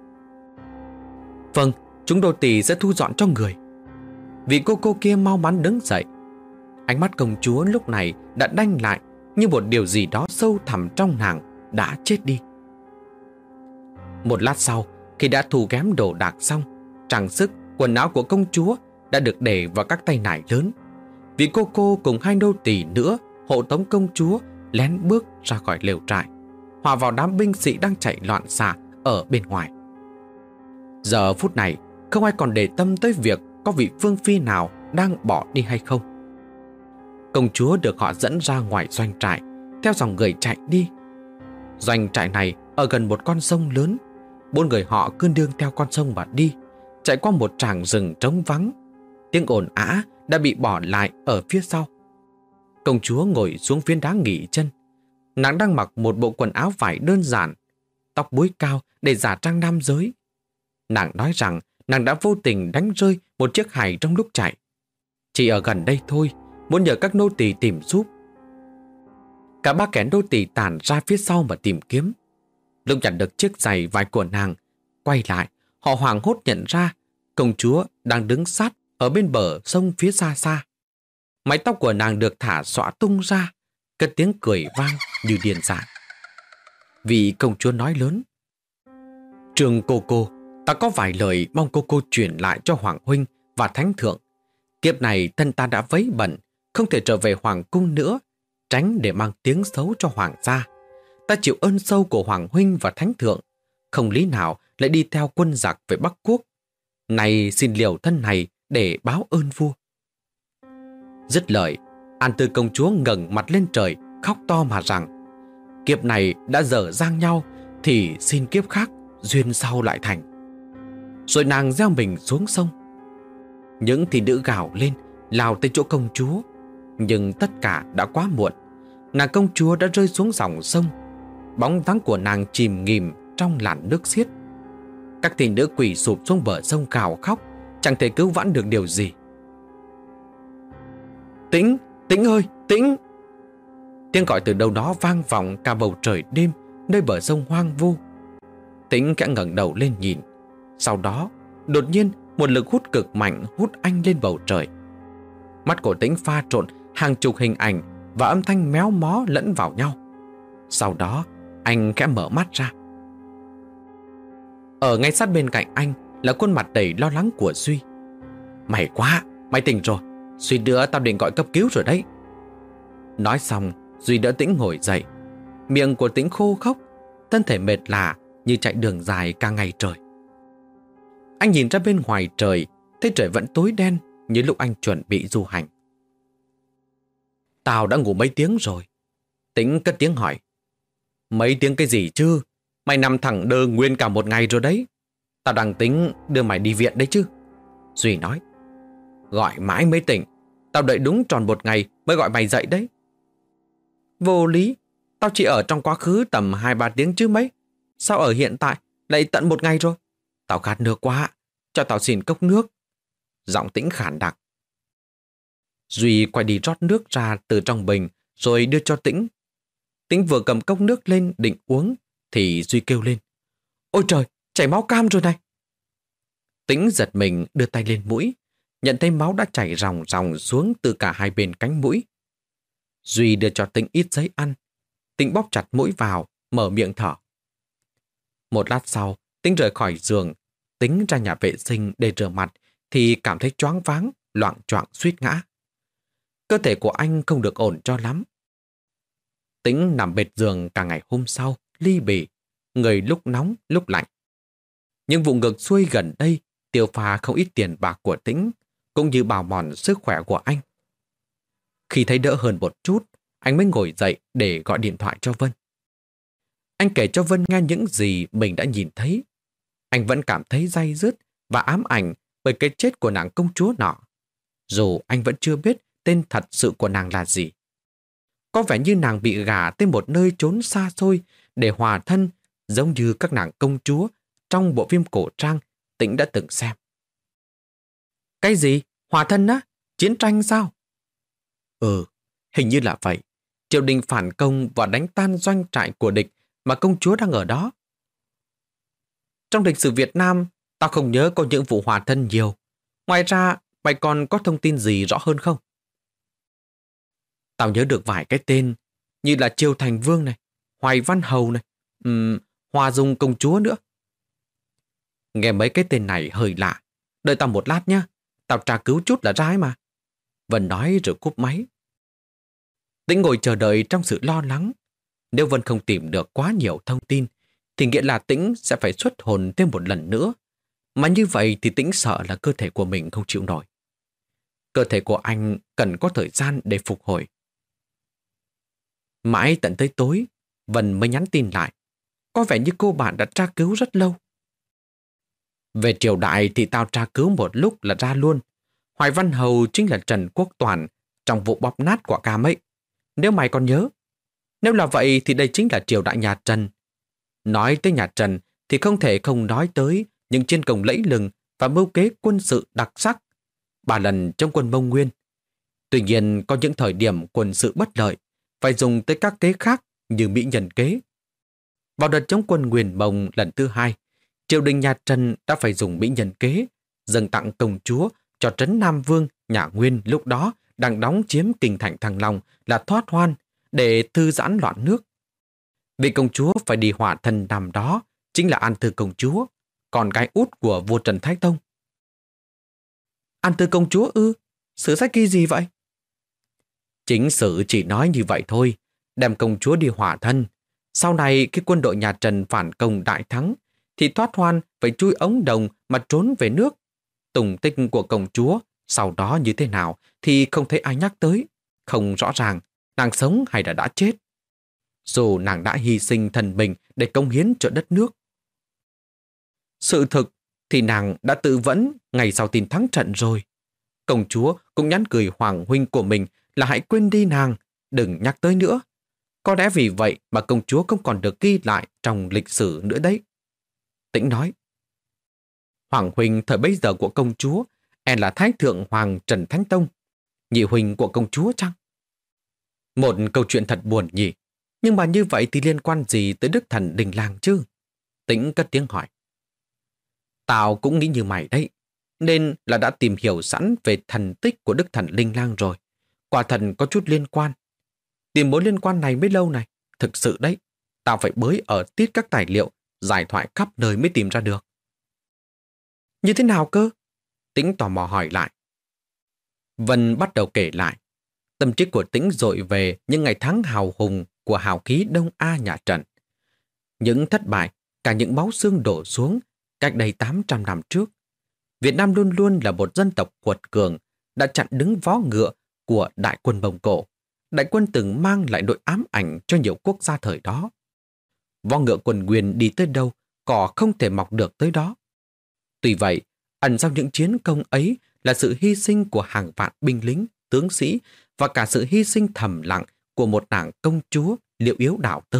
Speaker 1: Vâng, chúng đô tỳ sẽ thu dọn cho người. Vị cô cô kia mau mắn đứng dậy. Ánh mắt công chúa lúc này đã đanh lại, như một điều gì đó sâu thẳm trong nàng đã chết đi. Một lát sau, khi đã thu ghém đồ đạc xong, trang sức, quần áo của công chúa đã được để vào các tay nải lớn. Vị cô cô cùng hai nô tỳ nữa hộ tống công chúa lén bước ra khỏi lều trại, hòa vào đám binh sĩ đang chạy loạn xạ ở bên ngoài. Giờ phút này, không ai còn để tâm tới việc có vị vương phi nào đang bỏ đi hay không. Công chúa được họ dẫn ra ngoài doanh trại, theo dòng người chạy đi. Doanh trại này ở gần một con sông lớn. Bốn người họ cứ đương theo con sông mà đi, chạy qua một tràng rừng trống vắng. Tiếng ồn ào đã bị bỏ lại ở phía sau. Công chúa ngồi xuống phiến đá nghỉ chân. Nàng đang mặc một bộ quần áo vải đơn giản, tóc búi cao để giả trang nam giới. Nàng nói rằng nàng đã vô tình đánh rơi một chiếc hài trong lúc chạy. Chỉ ở gần đây thôi, muốn nhờ các nô tỳ tìm giúp. Cả ba kẻ nô tỳ tản ra phía sau mà tìm kiếm. Lúc nhặt được chiếc giày vải của nàng, quay lại, họ hoảng hốt nhận ra công chúa đang đứng sát ở bên bờ sông phía xa xa. Mái tóc của nàng được thả xõa tung ra, cất tiếng cười vang như điên dại. Vị công chúa nói lớn: Trường cô cô, ta có vài lời mong cô cô truyền lại cho hoàng huynh và thánh thượng. Kiếp này thân ta đã vấy bẩn, không thể trở về hoàng cung nữa, tránh để mang tiếng xấu cho hoàng gia. Ta chịu ơn sâu của hoàng huynh và thánh thượng, không lý nào lại đi theo quân giặc về Bắc Quốc. Này xin liều thân này để báo ơn vua. Dứt lời, An Tư công chúa ngẩng mặt lên trời, khóc to mà rằng: Kiếp này đã dở dang nhau, thì xin kiếp khác duyên sau lại thành. Rồi nàng gieo mình xuống sông. Những thị nữ gào lên, lao tới chỗ công chúa, nhưng tất cả đã quá muộn. Nàng công chúa đã rơi xuống dòng sông, bóng dáng của nàng chìm nghỉm trong làn nước xiết. Các thị nữ quỳ sụp xuống bờ sông gào khóc, chẳng thể cứu vãn được điều gì. Tĩnh, Tĩnh ơi, Tĩnh! Tiếng gọi từ đâu đó vang vọng cả bầu trời đêm nơi bờ sông hoang vu. Tĩnh khẽ ngẩng đầu lên nhìn. Sau đó, đột nhiên một lực hút cực mạnh hút anh lên bầu trời. Mắt của Tĩnh pha trộn hàng chục hình ảnh và âm thanh méo mó lẫn vào nhau. Sau đó, anh khẽ mở mắt ra. Ở ngay sát bên cạnh anh là khuôn mặt đầy lo lắng của Duy. May quá, mày tỉnh rồi. Suýt nữa tao định gọi cấp cứu rồi đấy. Nói xong, Duy đỡ Tĩnh ngồi dậy. Miệng của Tĩnh khô khốc, thân thể mệt lả như chạy đường dài cả ngày trời. Anh nhìn ra bên ngoài trời, thấy trời vẫn tối đen như lúc anh chuẩn bị du hành. Tao đã ngủ mấy tiếng rồi. Tĩnh cất tiếng hỏi. Mấy tiếng cái gì chứ? Mày nằm thẳng đơ nguyên cả một ngày rồi đấy. Tao đang tính đưa mày đi viện đấy chứ. Duy nói. Gọi mãi mới tỉnh. Tao đợi đúng tròn một ngày mới gọi mày dậy đấy. Vô lý. Tao chỉ ở trong quá khứ tầm hai ba tiếng chứ mấy. Sao ở hiện tại lại tận một ngày rồi? Tao khát nước quá. Cho tao xin cốc nước. Giọng Tĩnh khản đặc. Duy quay đi rót nước ra từ trong bình rồi đưa cho Tĩnh. Tĩnh vừa cầm cốc nước lên định uống thì Duy kêu lên. Ôi trời, chảy máu cam rồi này. Tĩnh giật mình đưa tay lên mũi, nhận thấy máu đã chảy ròng ròng xuống từ cả hai bên cánh mũi. Duy đưa cho Tĩnh ít giấy ăn. Tĩnh bóp chặt mũi vào, mở miệng thở. Một lát sau, Tĩnh rời khỏi giường. Tĩnh ra nhà vệ sinh để rửa mặt thì cảm thấy choáng váng, loạng choạng suýt ngã. Cơ thể của anh không được ổn cho lắm. Tĩnh nằm bệt giường cả ngày hôm sau, ly bì, người lúc nóng lúc lạnh. Nhưng vụ ngược xuôi gần đây tiêu pha không ít tiền bạc của Tĩnh, cũng như bào mòn sức khỏe của anh. Khi thấy đỡ hơn một chút, anh mới ngồi dậy để gọi điện thoại cho Vân. Anh kể cho Vân nghe những gì mình đã nhìn thấy. Anh vẫn cảm thấy day dứt và ám ảnh bởi cái chết của nàng công chúa nọ, dù anh vẫn chưa biết tên thật sự của nàng là gì. Có vẻ như nàng bị gả tới một nơi trốn xa xôi để hòa thân, giống như các nàng công chúa trong bộ phim cổ trang Tĩnh đã từng xem. Cái gì? Hòa thân á? Chiến tranh sao? Ừ, hình như là vậy. Triều đình phản công và đánh tan doanh trại của địch mà công chúa đang ở đó. Trong lịch sử Việt Nam, tao không nhớ có những vụ hòa thân nhiều. Ngoài ra, mày còn có thông tin gì rõ hơn không? Tao nhớ được vài cái tên, như là Triều Thành Vương này, Hoài Văn Hầu này, um, Hoa Dung công chúa nữa. Nghe mấy cái tên này hơi lạ. Đợi tao một lát nhé, tao tra cứu chút là ra ấy mà. Vân nói rồi cúp máy. Tĩnh ngồi chờ đợi trong sự lo lắng. Nếu Vân không tìm được quá nhiều thông tin, thì nghĩa là Tĩnh sẽ phải xuất hồn thêm một lần nữa. Mà như vậy thì Tĩnh sợ là cơ thể của mình không chịu nổi. Cơ thể của anh cần có thời gian để phục hồi. Mãi tận tới tối, Vân mới nhắn tin lại. Có vẻ như cô bạn đã tra cứu rất lâu. Về triều đại thì tao tra cứu một lúc là ra luôn. Hoài Văn Hầu chính là Trần Quốc Toản trong vụ bóp nát quả cam ấy. Nếu mày còn nhớ. Nếu là vậy thì đây chính là triều đại nhà Trần. Nói tới nhà Trần thì không thể không nói tới những chiến công lẫy lừng và mưu kế quân sự đặc sắc. Ba lần trong quân Mông Nguyên. Tuy nhiên có những thời điểm quân sự bất lợi phải dùng tới các kế khác như Mỹ Nhân kế. Vào đợt chống quân Nguyên Mông lần thứ hai, triều đình nhà Trần đã phải dùng Mỹ Nhân kế dâng tặng công chúa cho trấn Nam Vương nhà Nguyên lúc đó đang đóng chiếm kinh thành Thăng Long là Thoát Hoan để thư giãn loạn nước. Vị công chúa phải đi hỏa thân năm đó chính là An Thư công chúa, con gái út của vua Trần Thái Tông. An Thư công chúa ư? Sử sách ghi gì vậy? Chính sử chỉ nói như vậy thôi, đem công chúa đi hỏa thân. Sau này khi quân đội nhà Trần phản công đại thắng, thì Thoát Hoan phải chui ống đồng mà trốn về nước. Tùng tích của công chúa sau đó như thế nào thì không thấy ai nhắc tới. Không rõ ràng nàng sống hay là đã chết. Dù nàng đã hy sinh thân mình để công hiến cho đất nước. Sự thực thì nàng đã tự vẫn ngày sau tin thắng trận rồi. Công chúa cũng nhắn cười hoàng huynh của mình là hãy quên đi nàng, đừng nhắc tới nữa. Có lẽ vì vậy mà công chúa không còn được ghi lại trong lịch sử nữa đấy. Tĩnh nói. Hoàng huynh thời bấy giờ của công chúa e là Thái Thượng Hoàng Trần Thánh Tông, nhị huynh của công chúa chăng? Một câu chuyện thật buồn nhỉ. Nhưng mà như vậy thì liên quan gì tới Đức Thần Đình Lang chứ? Tĩnh cất tiếng hỏi. Tao cũng nghĩ như mày đấy. Nên là đã tìm hiểu sẵn về thần tích của Đức Thần Linh Lang rồi. Quả thần có chút liên quan. Tìm mối liên quan này mới lâu này. Thực sự đấy, tao phải bới ở tít các tài liệu, giải thoại khắp nơi mới tìm ra được. Như thế nào cơ? Tĩnh tò mò hỏi lại. Vân bắt đầu kể lại. Tâm trí của Tĩnh dội về những ngày tháng hào hùng của hào khí Đông A nhà Trần. Những thất bại, cả những máu xương đổ xuống cách đây tám trăm năm trước. Việt Nam luôn luôn là một dân tộc quật cường, đã chặn đứng vó ngựa của đại quân Mông Cổ. Đại quân từng mang lại nỗi ám ảnh cho nhiều quốc gia thời đó. Vó ngựa quân Nguyên đi tới đâu, cỏ không thể mọc được tới đó. Tuy vậy, ẩn sau những chiến công ấy là sự hy sinh của hàng vạn binh lính, tướng sĩ và cả sự hy sinh thầm lặng của một nàng công chúa Liệu Yếu Đảo Tơ.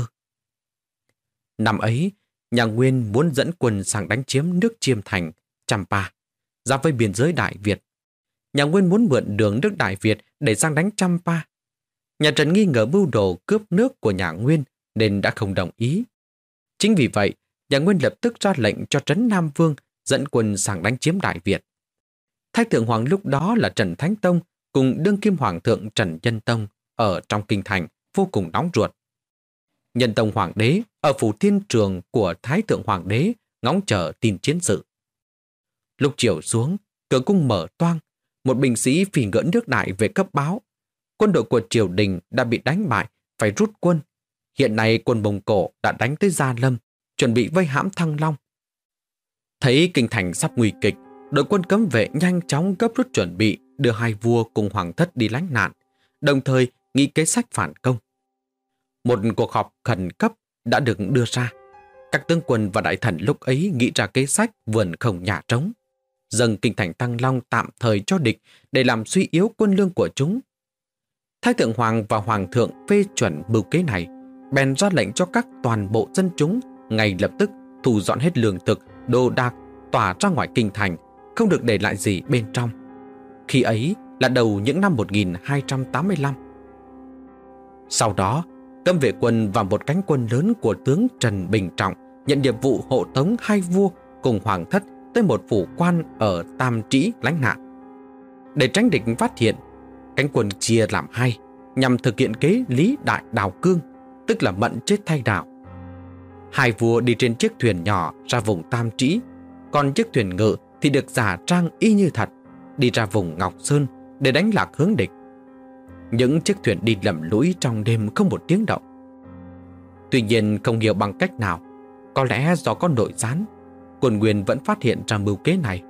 Speaker 1: Năm ấy, nhà Nguyên muốn dẫn quân sang đánh chiếm nước Chiêm Thành, Champa, giáp với biên giới Đại Việt. Nhà Nguyên muốn mượn đường nước Đại Việt để sang đánh Champa. Nhà Trần nghi ngờ mưu đồ cướp nước của nhà Nguyên nên đã không đồng ý. Chính vì vậy, nhà Nguyên lập tức ra lệnh cho Trấn Nam Vương dẫn quân sang đánh chiếm Đại Việt. Thái thượng hoàng lúc đó là Trần Thánh Tông cùng đương kim hoàng thượng Trần Nhân Tông ở trong kinh thành vô cùng nóng ruột. Nhân Tông hoàng đế ở phủ thiên trường của Thái thượng hoàng đế ngóng chờ tin chiến sự. Lúc chiều xuống, cửa cung mở toang, một binh sĩ phi ngỡ nước Đại về cấp báo. Quân đội của triều đình đã bị đánh bại, phải rút quân. Hiện nay quân Mông Cổ đã đánh tới Gia Lâm, chuẩn bị vây hãm Thăng Long. Thấy kinh thành sắp nguy kịch, đội quân cấm vệ nhanh chóng gấp rút chuẩn bị đưa hai vua cùng hoàng thất đi lánh nạn, đồng thời nghĩ kế sách phản công. Một cuộc họp khẩn cấp đã được đưa ra. Các tướng quân và đại thần lúc ấy nghĩ ra kế sách vườn không nhà trống, dâng kinh thành Thăng Long tạm thời cho địch để làm suy yếu quân lương của chúng. Thái thượng hoàng và hoàng thượng phê chuẩn mưu kế này, bèn ra lệnh cho các toàn bộ dân chúng ngay lập tức thu dọn hết lương thực, đồ đạc, tỏa ra ngoài kinh thành, không được để lại gì bên trong. Khi ấy là đầu những năm một nghìn hai trăm tám mươi lăm. Sau đó, cấm vệ quân và một cánh quân lớn của tướng Trần Bình Trọng nhận nhiệm vụ hộ tống hai vua cùng hoàng thất tới một phủ quan ở Tam Trĩ lánh nạn. Để tránh địch phát hiện, cánh quân chia làm hai nhằm thực hiện kế Lý Đại Đào Cương, tức là mận chết thay đào. Hai vua đi trên chiếc thuyền nhỏ ra vùng Tam Trĩ, còn chiếc thuyền ngự thì được giả trang y như thật, đi ra vùng Ngọc Sơn để đánh lạc hướng địch. Những chiếc thuyền đi lầm lũi trong đêm không một tiếng động. Tuy nhiên không hiểu bằng cách nào, có lẽ do có nội gián, quân Nguyên vẫn phát hiện ra mưu kế này.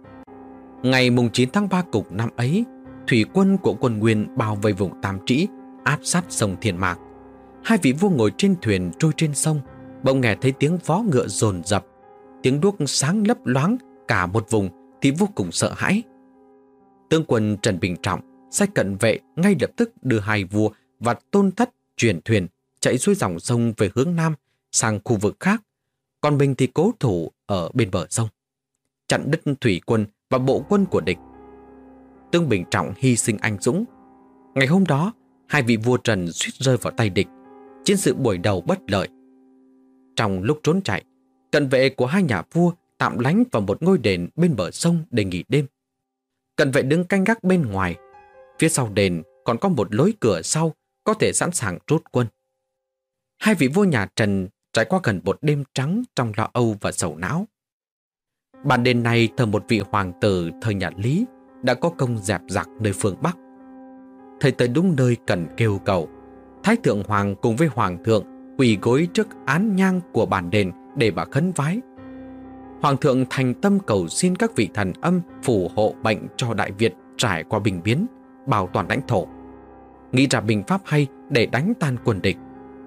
Speaker 1: Ngày chín tháng ba cùng năm ấy, thủy quân của quân Nguyên bao vây vùng Tam Trĩ, áp sát sông Thiên Mạc. Hai vị vua ngồi trên thuyền trôi trên sông, bỗng nghe thấy tiếng vó ngựa dồn dập, tiếng đuốc sáng lấp loáng cả một vùng thì vô cùng sợ hãi. Tướng quân Trần Bình Trọng sai cận vệ ngay lập tức đưa hai vua và tôn thất chuyển thuyền chạy xuôi dòng sông về hướng nam sang khu vực khác, còn mình thì cố thủ ở bên bờ sông, chặn đứt thủy quân và bộ quân của địch. Tướng Bình Trọng hy sinh anh dũng. Ngày hôm đó, hai vị vua Trần suýt rơi vào tay địch, chiến sự buổi đầu bất lợi. Trong lúc trốn chạy, cận vệ của hai nhà vua tạm lánh vào một ngôi đền bên bờ sông để nghỉ đêm. Cận vệ đứng canh gác bên ngoài. Phía sau đền còn có một lối cửa sau có thể sẵn sàng rút quân. Hai vị vua nhà Trần trải qua gần một đêm trắng trong lo âu và sầu não. Bản đền này thờ một vị hoàng tử thời nhà Lý đã có công dẹp giặc nơi phương Bắc. Thời tới đúng nơi cần kêu cầu, Thái thượng hoàng cùng với hoàng thượng quỳ gối trước án nhang của bản đền để mà khấn vái. Hoàng thượng thành tâm cầu xin các vị thần âm phù hộ bệnh cho Đại Việt trải qua bình biến, bảo toàn lãnh thổ, nghĩ ra bình pháp hay để đánh tan quân địch.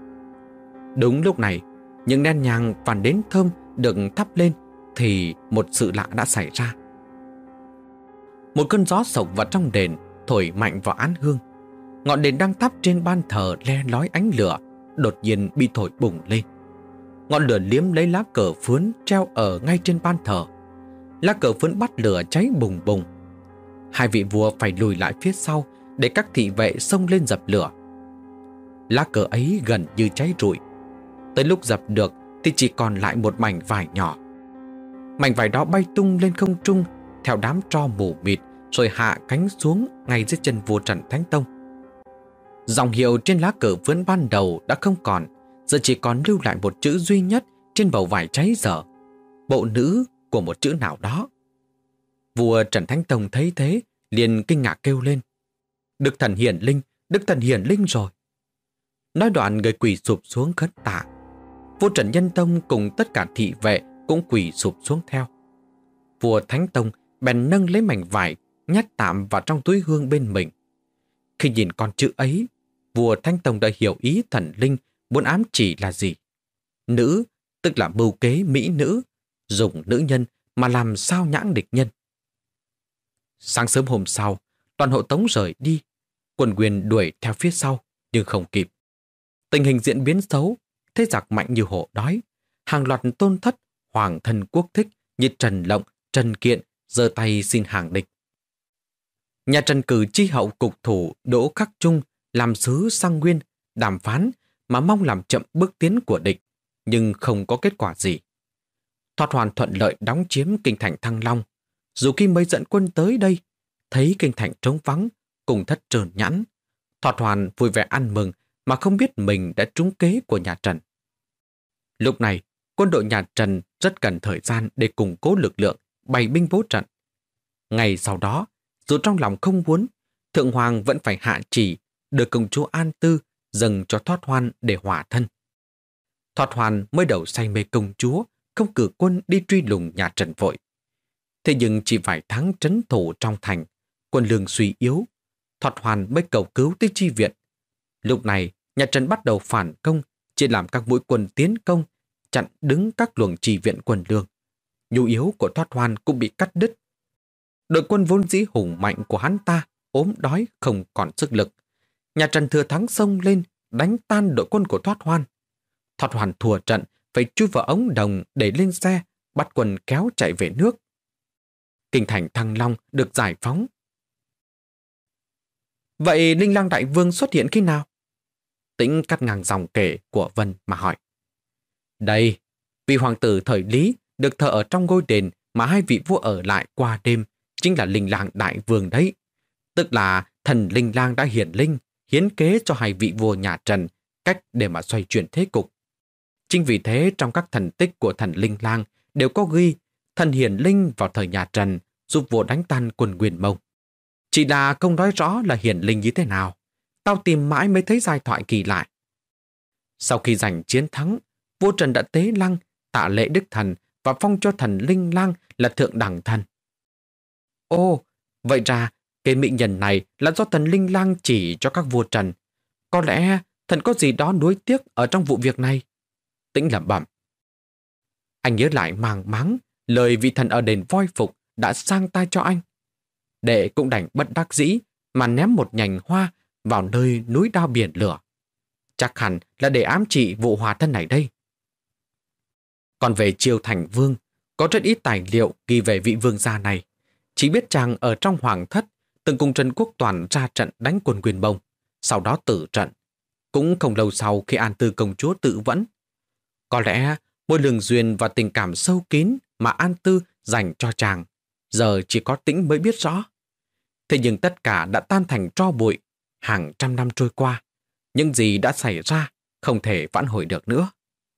Speaker 1: Đúng lúc này, những nén nhang và nến thơm được thắp lên thì một sự lạ đã xảy ra. Một cơn gió sộc vào trong đền, thổi mạnh vào án hương. Ngọn đèn đang thắp trên ban thờ le lói ánh lửa, đột nhiên bị thổi bùng lên. Ngọn lửa liếm lấy lá cờ phướn treo ở ngay trên ban thờ. Lá cờ phướn bắt lửa cháy bùng bùng. Hai vị vua phải lùi lại phía sau để các thị vệ xông lên dập lửa. Lá cờ ấy gần như cháy rụi. Tới lúc dập được thì chỉ còn lại một mảnh vải nhỏ. Mảnh vải đó bay tung lên không trung theo đám tro mù mịt, rồi hạ cánh xuống ngay dưới chân vua Trần Thánh Tông. Dòng hiệu trên lá cờ phướn ban đầu đã không còn, giờ chỉ còn lưu lại một chữ duy nhất trên bầu vải cháy dở, bộ nữ của một chữ nào đó. Vua Trần Thánh Tông thấy thế, liền kinh ngạc kêu lên. Đức thần hiển linh, Đức thần hiển linh rồi. Nói đoạn người quỳ sụp xuống khấn tạ. Vua Trần Nhân Tông cùng tất cả thị vệ cũng quỳ sụp xuống theo. Vua Thánh Tông bèn nâng lấy mảnh vải, nhét tạm vào trong túi hương bên mình. Khi nhìn con chữ ấy, vua Thánh Tông đã hiểu ý thần linh muốn ám chỉ là gì. Nữ, tức là mưu kế mỹ nữ, dùng nữ nhân mà làm sao nhãng địch nhân. Sáng sớm hôm sau, toàn hộ Tống rời đi, quân Nguyên đuổi theo phía sau, nhưng không kịp. Tình hình diễn biến xấu, thế giặc mạnh như hổ đói, hàng loạt tôn thất, hoàng thân quốc thích như Trần Lộng, Trần Kiện giơ tay xin hàng địch. Nhà Trần cử chi hậu cục thủ Đỗ Khắc Trung làm sứ sang Nguyên, đàm phán mà mong làm chậm bước tiến của địch, nhưng không có kết quả gì. Thoạt Hoàn thuận lợi đóng chiếm kinh thành Thăng Long. Dù khi mới dẫn quân tới đây, thấy kinh thành trống vắng, cùng thất trơn nhẵn, Thoạt Hoàn vui vẻ ăn mừng mà không biết mình đã trúng kế của nhà Trần. Lúc này, quân đội nhà Trần rất cần thời gian để củng cố lực lượng, bày binh bố trận. Ngày sau đó, dù trong lòng không muốn, Thượng Hoàng vẫn phải hạ chỉ đưa công chúa An Tư dâng cho Thoát Hoan để hòa thân. Thoát Hoan mới đầu say mê công chúa, không cử quân đi truy lùng nhà Trần vội. Thế nhưng chỉ vài tháng trấn thủ trong thành, quân lương suy yếu, Thoát Hoan mới cầu cứu tới chi viện. Lúc này, nhà Trần bắt đầu phản công, chia làm các mũi quân tiến công, chặn đứng các luồng chi viện quân lương. Nhu yếu của Thoát Hoan cũng bị cắt đứt. Đội quân vốn dĩ hùng mạnh của hắn ta ốm đói không còn sức lực. Nhà Trần thừa thắng xông lên, đánh tan đội quân của Thoát Hoan. Thoát Hoan thua trận, phải chui vào ống đồng để lên xe, bắt quân kéo chạy về nước. Kinh thành Thăng Long được giải phóng. Vậy Linh Lang Đại Vương xuất hiện khi nào? Tĩnh cắt ngang dòng kể của Vân mà hỏi. Đây, vị hoàng tử thời Lý được thờ ở trong ngôi đền mà hai vị vua ở lại qua đêm chính là Linh Lang Đại Vương đấy. Tức là thần Linh Lang đã hiển linh, hiến kế cho hai vị vua nhà Trần cách để mà xoay chuyển thế cục. Chính vì thế trong các thần tích của thần Linh Lang đều có ghi thần hiển linh vào thời nhà Trần giúp vua đánh tan quân Nguyên Mông. Chỉ là không nói rõ là hiển linh như thế nào. Tao tìm mãi mới thấy giai thoại kỳ lạ. Sau khi giành chiến thắng, vua Trần đã tế lăng, tạ lễ đức thần và phong cho thần Linh Lang là thượng đẳng thần. Ồ, vậy ra cái mỹ nhân này là do thần Linh Lang chỉ cho các vua Trần. Có lẽ thần có gì đó nuối tiếc ở trong vụ việc này. Tĩnh lẩm bẩm. Anh nhớ lại màng máng lời vị thần ở đền Voi Phục đã sang tai cho anh. Đệ cũng đành bất đắc dĩ mà ném một nhành hoa vào nơi núi đao biển lửa. Chắc hẳn là để ám trị vụ hòa thân này đây. Còn về Chiêu Thành Vương, có rất ít tài liệu ghi về vị vương gia này. Chỉ biết chàng ở trong hoàng thất từng cùng Trần Quốc Toàn ra trận đánh quân Nguyên Mông, sau đó tử trận. Cũng không lâu sau khi An Tư công chúa tự vẫn. Có lẽ mối lương duyên và tình cảm sâu kín mà An Tư dành cho chàng, giờ chỉ có Tĩnh mới biết rõ. Thế nhưng tất cả đã tan thành tro bụi, hàng trăm năm trôi qua. Những gì đã xảy ra không thể vãn hồi được nữa.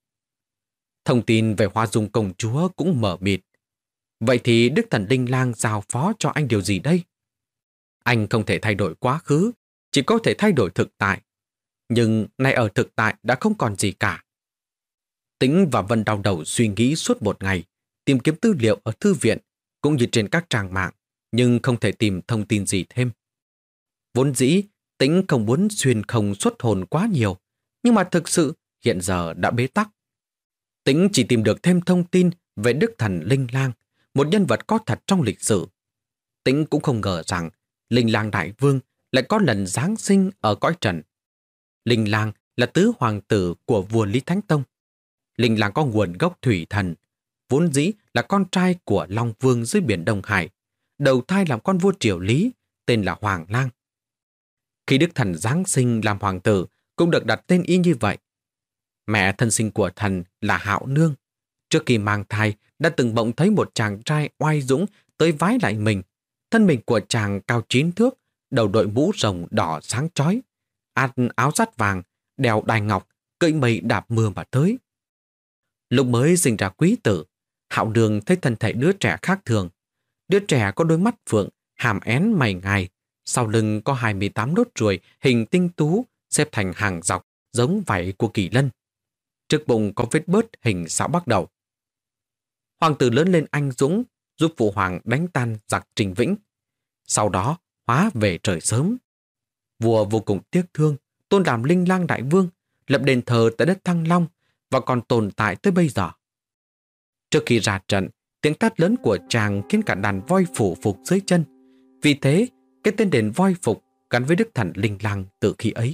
Speaker 1: Thông tin về Hoa Dung công chúa cũng mờ mịt. Vậy thì Đức Thần Linh Lang giao phó cho anh điều gì đây? Anh không thể thay đổi quá khứ, chỉ có thể thay đổi thực tại. Nhưng nay ở thực tại đã không còn gì cả. Tĩnh và Vân đau đầu suy nghĩ suốt một ngày, tìm kiếm tư liệu ở thư viện, cũng như trên các trang mạng, nhưng không thể tìm thông tin gì thêm. Vốn dĩ, Tĩnh không muốn xuyên không xuất hồn quá nhiều, nhưng mà thực sự hiện giờ đã bế tắc. Tĩnh chỉ tìm được thêm thông tin về Đức Thần Linh Lang, một nhân vật có thật trong lịch sử. Tĩnh cũng không ngờ rằng Linh Lang Đại Vương lại có lần giáng sinh ở cõi trần. Linh Lang là tứ hoàng tử của vua Lý Thánh Tông. Linh Lang có nguồn gốc thủy thần, vốn dĩ là con trai của Long Vương dưới biển Đông Hải, đầu thai làm con vua Triều Lý, tên là Hoàng Lang. Khi Đức Thần giáng sinh làm hoàng tử, cũng được đặt tên y như vậy. Mẹ thân sinh của thần là Hạo Nương. Trước khi mang thai, đã từng mộng thấy một chàng trai oai dũng tới vái lại mình. Thân mình của chàng cao chín thước, đầu đội mũ rồng đỏ sáng chói, ăn áo sắt vàng, đeo đai ngọc, cưỡi mây đạp mưa mà tới. Lúc mới sinh ra quý tử, Hạo Nương thấy thân thể đứa trẻ khác thường. Đứa trẻ có đôi mắt phượng, hàm én mày ngài, sau lưng có hai mươi tám nốt ruồi hình tinh tú xếp thành hàng dọc giống vảy của kỳ lân. Trước bụng có vết bớt hình sáo bắc đầu. Hoàng tử lớn lên anh dũng, giúp phụ hoàng đánh tan giặc Trình Vĩnh. Sau đó hóa về trời sớm. Vua vô cùng tiếc thương, tôn làm Linh Lang đại vương, lập đền thờ tại đất Thăng Long và còn tồn tại tới bây giờ. Trước khi ra trận, tiếng tát lớn của chàng khiến cả đàn voi phủ phục dưới chân. Vì thế, cái tên đền voi phục gắn với đức thần Linh Lang từ khi ấy.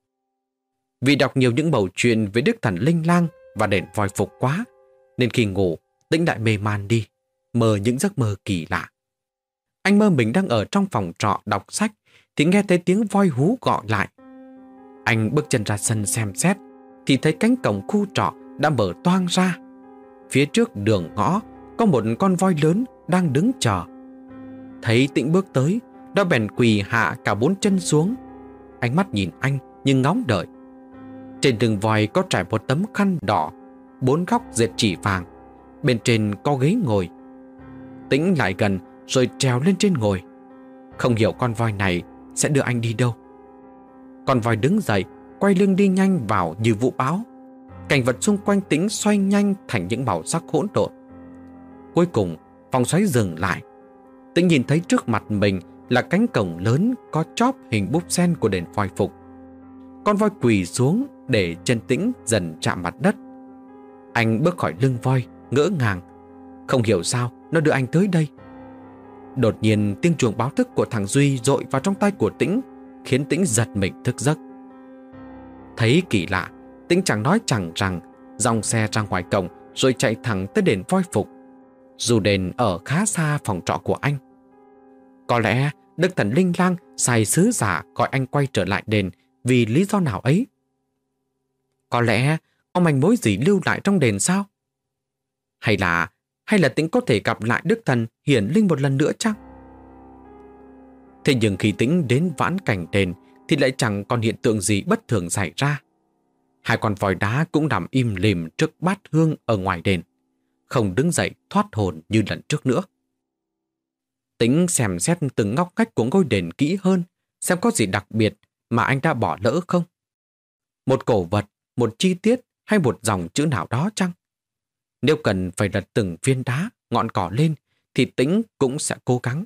Speaker 1: Vì đọc nhiều những mẩu chuyện về đức thần Linh Lang và đền voi phục quá, nên khi ngủ, Tĩnh đại mê man đi, mơ những giấc mơ kỳ lạ. Anh mơ mình đang ở trong phòng trọ đọc sách, thì nghe thấy tiếng voi hú gọi lại. Anh bước chân ra sân xem xét, thì thấy cánh cổng khu trọ đã mở toang ra. Phía trước đường ngõ có một con voi lớn đang đứng chờ. Thấy Tĩnh bước tới, nó bèn quỳ hạ cả bốn chân xuống. Ánh mắt nhìn anh nhưng ngóng đợi. Trên lưng voi có trải một tấm khăn đỏ, bốn góc dệt chỉ vàng. Bên trên có ghế ngồi. Tĩnh lại gần rồi trèo lên trên ngồi. Không hiểu con voi này sẽ đưa anh đi đâu. Con voi đứng dậy, quay lưng đi nhanh vào như vũ bão. Cảnh vật xung quanh Tĩnh xoay nhanh thành những màu sắc hỗn độn. Cuối cùng, vòng xoáy dừng lại. Tĩnh nhìn thấy trước mặt mình là cánh cổng lớn có chóp hình búp sen của đền voi phục. Con voi quỳ xuống để chân Tĩnh dần chạm mặt đất. Anh bước khỏi lưng voi, ngỡ ngàng. Không hiểu sao nó đưa anh tới đây. Đột nhiên tiếng chuông báo thức của thằng Duy dội vào trong tay của Tĩnh, khiến Tĩnh giật mình thức giấc. Thấy kỳ lạ, Tĩnh chẳng nói chẳng rằng, dòng xe ra ngoài cổng rồi chạy thẳng tới đền voi phục. Dù đền ở khá xa phòng trọ của anh. Có lẽ đức thần Linh Lang sai sứ giả gọi anh quay trở lại đền vì lý do nào ấy. Có lẽ có manh mối gì lưu lại trong đền sao? Hay là Hay là Tĩnh có thể gặp lại đức thần hiển linh một lần nữa chăng? Thế nhưng khi Tĩnh đến vãn cảnh đền thì lại chẳng còn hiện tượng gì bất thường xảy ra. Hai con voi đá cũng nằm im lìm trước bát hương ở ngoài đền, không đứng dậy thoát hồn như lần trước nữa. Tĩnh xem xét từng ngóc ngách của ngôi đền kỹ hơn, xem có gì đặc biệt mà anh đã bỏ lỡ không. Một cổ vật, một chi tiết hay một dòng chữ nào đó chăng? Nếu cần phải lật từng viên đá, ngọn cỏ lên thì Tĩnh cũng sẽ cố gắng.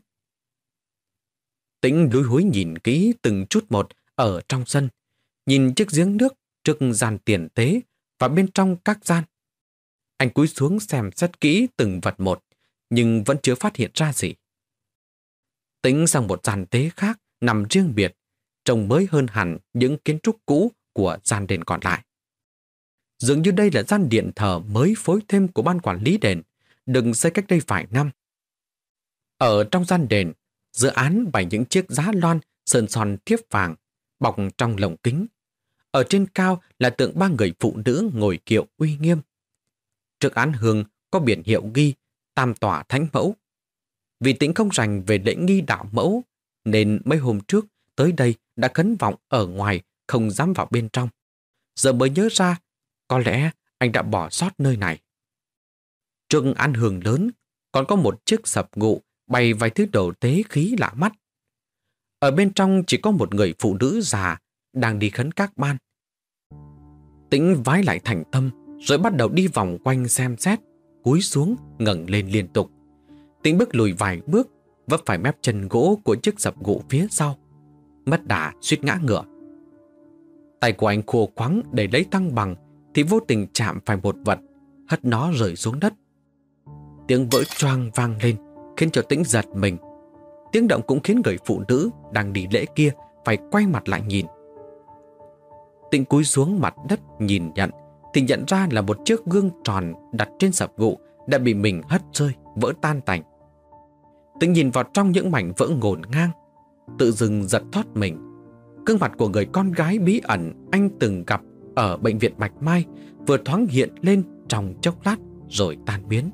Speaker 1: Tĩnh lúi húi nhìn kỹ từng chút một ở trong sân, nhìn chiếc giếng nước trước gian tiền tế và bên trong các gian. Anh cúi xuống xem xét kỹ từng vật một, nhưng vẫn chưa phát hiện ra gì. Tĩnh sang một gian tế khác nằm riêng biệt, trông mới hơn hẳn những kiến trúc cũ của gian đền còn lại. Dường như đây là gian điện thờ mới phối thêm của ban quản lý đền, đừng xây cách đây vài năm. Ở trong gian đền, dự án bày những chiếc giá loan sơn son thiếp vàng, bọc trong lồng kính. Ở trên cao là tượng ba người phụ nữ ngồi kiệu uy nghiêm. Trước án hương có biển hiệu ghi Tam Tỏa Thánh Mẫu. Vì Tĩnh không rành về lễ nghi đạo mẫu, nên mấy hôm trước tới đây đã khấn vọng ở ngoài, không dám vào bên trong. Giờ mới nhớ ra, có lẽ anh đã bỏ sót nơi này. Trước án hương lớn còn có một chiếc sập gụ bày vài thứ đồ tế khí lạ mắt. Ở bên trong chỉ có một người phụ nữ già đang đi khấn các ban. Tĩnh vái lại thành tâm rồi bắt đầu đi vòng quanh xem xét, cúi xuống ngẩng lên liên tục. Tĩnh bước lùi vài bước, vấp phải mép chân gỗ của chiếc sập gụ phía sau, mất đà suýt ngã ngửa. Tay của anh khô khoắng để lấy thăng bằng thì vô tình chạm phải một vật, hất nó rơi xuống đất. Tiếng vỡ choang vang lên khiến cho Tĩnh giật mình. Tiếng động cũng khiến người phụ nữ đang đi lễ kia phải quay mặt lại nhìn. Tĩnh cúi xuống mặt đất nhìn nhận thì nhận ra là một chiếc gương tròn đặt trên sập gụ đã bị mình hất rơi, vỡ tan tành. Tĩnh nhìn vào trong những mảnh vỡ ngổn ngang, tự dưng giật thoát mình. Gương mặt của người con gái bí ẩn anh từng gặp ở bệnh viện Bạch Mai vừa thoáng hiện lên trong chốc lát rồi tan biến.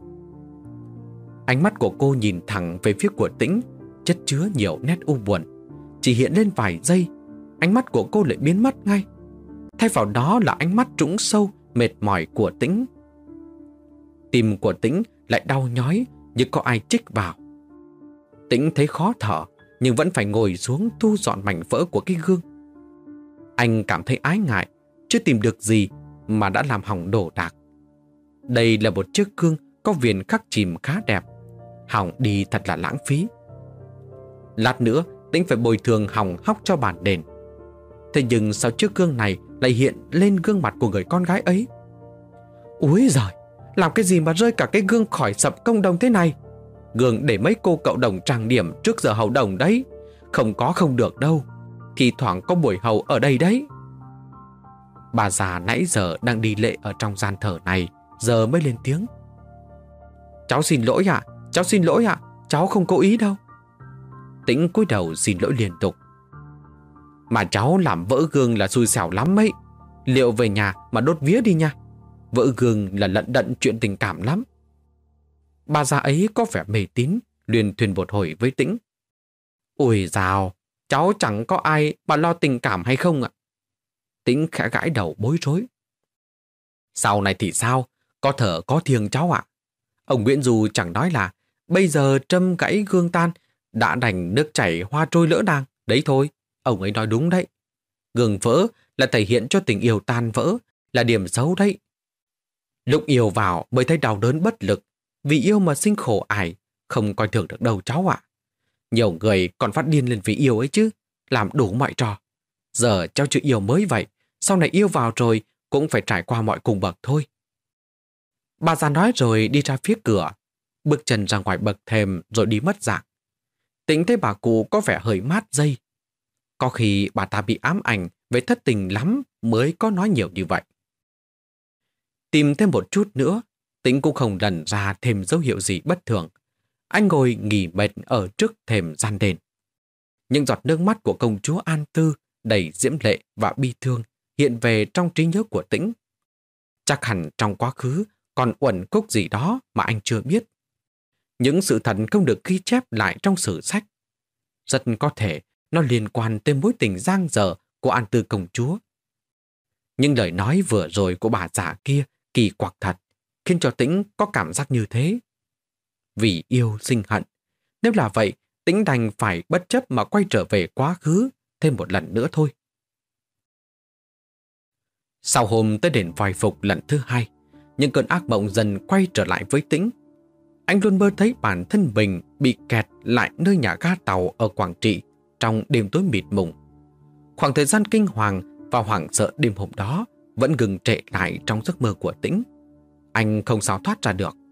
Speaker 1: Ánh mắt của cô nhìn thẳng về phía của Tĩnh, chất chứa nhiều nét u buồn. Chỉ hiện lên vài giây, ánh mắt của cô lại biến mất ngay. Thay vào đó là ánh mắt trũng sâu, mệt mỏi của Tĩnh. Tim của Tĩnh lại đau nhói như có ai chích vào. Tĩnh thấy khó thở, nhưng vẫn phải ngồi xuống thu dọn mảnh vỡ của cái gương. Anh cảm thấy ái ngại, chưa tìm được gì mà đã làm hỏng đồ đạc. Đây là một chiếc gương có viền khắc chìm khá đẹp, hỏng đi thật là lãng phí. Lát nữa Tĩnh phải bồi thường hỏng hóc cho bản đền. Thế nhưng sao chiếc gương này lại hiện lên gương mặt của người con gái ấy? Úi giời, làm cái gì mà rơi cả cái gương khỏi sập công đồng thế này? Gương để mấy cô cậu đồng trang điểm trước giờ hầu đồng đấy. Không có không được đâu, thì thoảng có buổi hầu ở đây đấy. Bà già nãy giờ đang đi lễ ở trong gian thờ này, giờ mới lên tiếng. Cháu xin lỗi ạ, cháu xin lỗi ạ, cháu không cố ý đâu. Tĩnh cúi đầu xin lỗi liên tục. Mà cháu làm vỡ gương là xui xẻo lắm ấy. Liệu về nhà mà đốt vía đi nha. Vỡ gương là lận đận chuyện tình cảm lắm. Bà già ấy có vẻ mê tín, liền thuyền một hồi với Tĩnh. Ôi dào, cháu chẳng có ai mà lo tình cảm hay không ạ? Tĩnh khẽ gãi đầu bối rối. Sau này thì sao? Có thở có thiêng cháu ạ. Ông Nguyễn Du chẳng nói là bây giờ trâm gãy gương tan, đã đành nước chảy hoa trôi lỡ đàng. Đấy thôi, ông ấy nói đúng đấy. Gương vỡ là thể hiện cho tình yêu tan vỡ, là điểm xấu đấy. Lúc yêu vào mới thấy đau đớn bất lực, vì yêu mà sinh khổ ải, không coi thường được đâu cháu ạ. Nhiều người còn phát điên lên vì yêu ấy chứ, làm đủ mọi trò. Giờ cháu chưa yêu mới vậy, sau này yêu vào rồi cũng phải trải qua mọi cung bậc thôi. Bà già nói rồi đi ra phía cửa, bước chân ra ngoài bậc thềm rồi đi mất dạng. Tĩnh thấy bà cụ có vẻ hơi mát dây. Có khi bà ta bị ám ảnh về thất tình lắm mới có nói nhiều như vậy. Tìm thêm một chút nữa, Tĩnh cũng không lần ra thêm dấu hiệu gì bất thường. Anh ngồi nghỉ mệt ở trước thềm gian đền. Những giọt nước mắt của công chúa An Tư đầy diễm lệ và bi thương hiện về trong trí nhớ của Tĩnh. Chắc hẳn trong quá khứ còn uẩn khúc gì đó mà anh chưa biết. Những sự thật không được ghi chép lại trong sử sách. Rất có thể nó liên quan tới mối tình giang dở của An Tư công chúa. Nhưng lời nói vừa rồi của bà già kia kỳ quặc thật, khiến cho Tĩnh có cảm giác như thế. Vì yêu sinh hận, nếu là vậy, Tĩnh đành phải bất chấp mà quay trở về quá khứ thêm một lần nữa thôi. Sau hôm tới đền voi phục lần thứ hai, những cơn ác mộng dần quay trở lại với Tĩnh. Anh luôn mơ thấy bản thân mình bị kẹt lại nơi nhà ga tàu ở Quảng Trị trong đêm tối mịt mùng. Khoảng thời gian kinh hoàng và hoảng sợ đêm hôm đó vẫn ngừng trệ lại trong giấc mơ của Tĩnh. Anh không sao thoát ra được.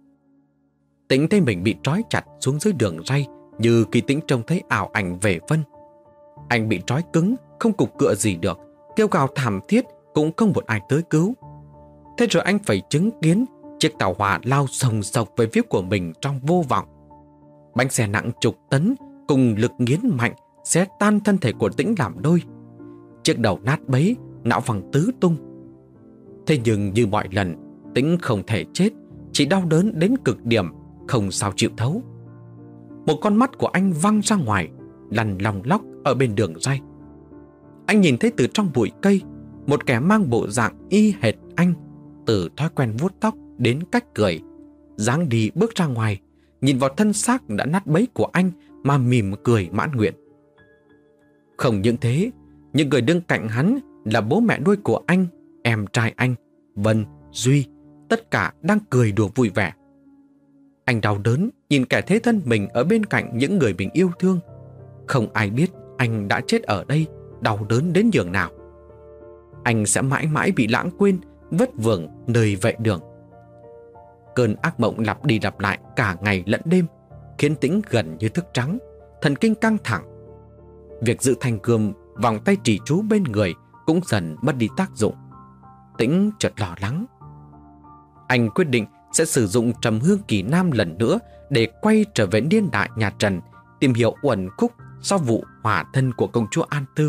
Speaker 1: Tĩnh thấy mình bị trói chặt xuống dưới đường ray như khi Tĩnh trông thấy ảo ảnh về Vân. Anh bị trói cứng, không cục cựa gì được, kêu gào thảm thiết cũng không một ai tới cứu. Thế rồi anh phải chứng kiến chiếc tàu hỏa lao sồng sộc về phía của mình trong vô vọng. Bánh xe nặng chục tấn cùng lực nghiến mạnh xé tan thân thể của Tĩnh làm đôi. Chiếc đầu nát bấy, não văng tứ tung. Thế nhưng như mọi lần, Tĩnh không thể chết, chỉ đau đớn đến cực điểm, không sao chịu thấu. Một con mắt của anh văng ra ngoài, lăn lòng lóc ở bên đường ray. Anh nhìn thấy từ trong bụi cây, một kẻ mang bộ dạng y hệt anh, từ thói quen vuốt tóc đến cách cười, dáng đi bước ra ngoài, nhìn vào thân xác đã nát bấy của anh mà mỉm cười mãn nguyện. Không những thế, những người đứng cạnh hắn là bố mẹ nuôi của anh, em trai anh, Vân, Duy, tất cả đang cười đùa vui vẻ. Anh đau đớn nhìn kẻ thế thân mình ở bên cạnh những người mình yêu thương. Không ai biết anh đã chết ở đây, đau đớn đến nhường nào. Anh sẽ mãi mãi bị lãng quên, vất vưởng nơi vệ đường. Cơn ác mộng lặp đi lặp lại cả ngày lẫn đêm, khiến Tĩnh gần như thức trắng, thần kinh căng thẳng. Việc giữ thanh gươm, vòng tay trì chú bên người cũng dần mất đi tác dụng. Tĩnh chợt lo lắng. Anh quyết định sẽ sử dụng Trầm Hương Kỳ Nam lần nữa để quay trở về niên đại nhà Trần, tìm hiểu uẩn khúc sau vụ hỏa thân của công chúa An Tư.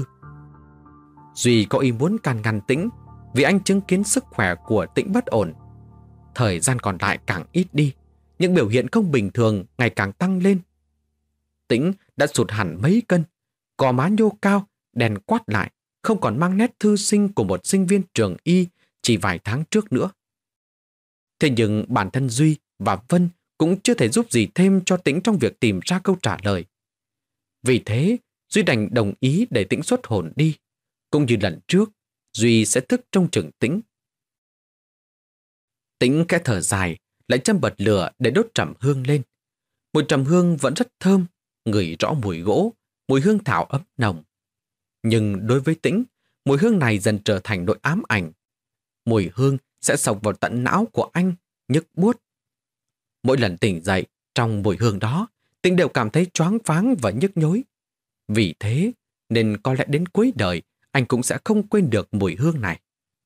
Speaker 1: Duy có ý muốn can ngăn Tĩnh, vì anh chứng kiến sức khỏe của Tĩnh bất ổn. Thời gian còn lại càng ít đi, những biểu hiện không bình thường ngày càng tăng lên. Tĩnh đã sụt hẳn mấy cân, gò má nhô cao, đèn quát lại, không còn mang nét thư sinh của một sinh viên trường y chỉ vài tháng trước nữa. Thế nhưng bản thân Duy và Vân cũng chưa thể giúp gì thêm cho Tĩnh trong việc tìm ra câu trả lời. Vì thế, Duy đành đồng ý để Tĩnh xuất hồn đi. Cũng như lần trước, Duy sẽ thức trông chừng Tĩnh. Tĩnh khẽ thở dài, lại châm bật lửa để đốt trầm hương lên. Mùi trầm hương vẫn rất thơm, ngửi rõ mùi gỗ, mùi hương thảo ấm nồng. Nhưng đối với Tĩnh, mùi hương này dần trở thành nỗi ám ảnh. Mùi hương sẽ sộc vào tận não của anh, nhức buốt. Mỗi lần tỉnh dậy, trong mùi hương đó, Tĩnh đều cảm thấy choáng váng và nhức nhối. Vì thế, nên có lẽ đến cuối đời, anh cũng sẽ không quên được mùi hương này.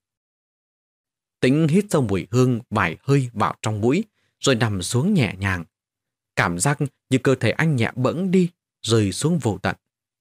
Speaker 1: Tĩnh hít sâu mùi hương vài hơi vào trong mũi, rồi nằm xuống nhẹ nhàng. Cảm giác như cơ thể anh nhẹ bẫng đi, rơi xuống vô tận.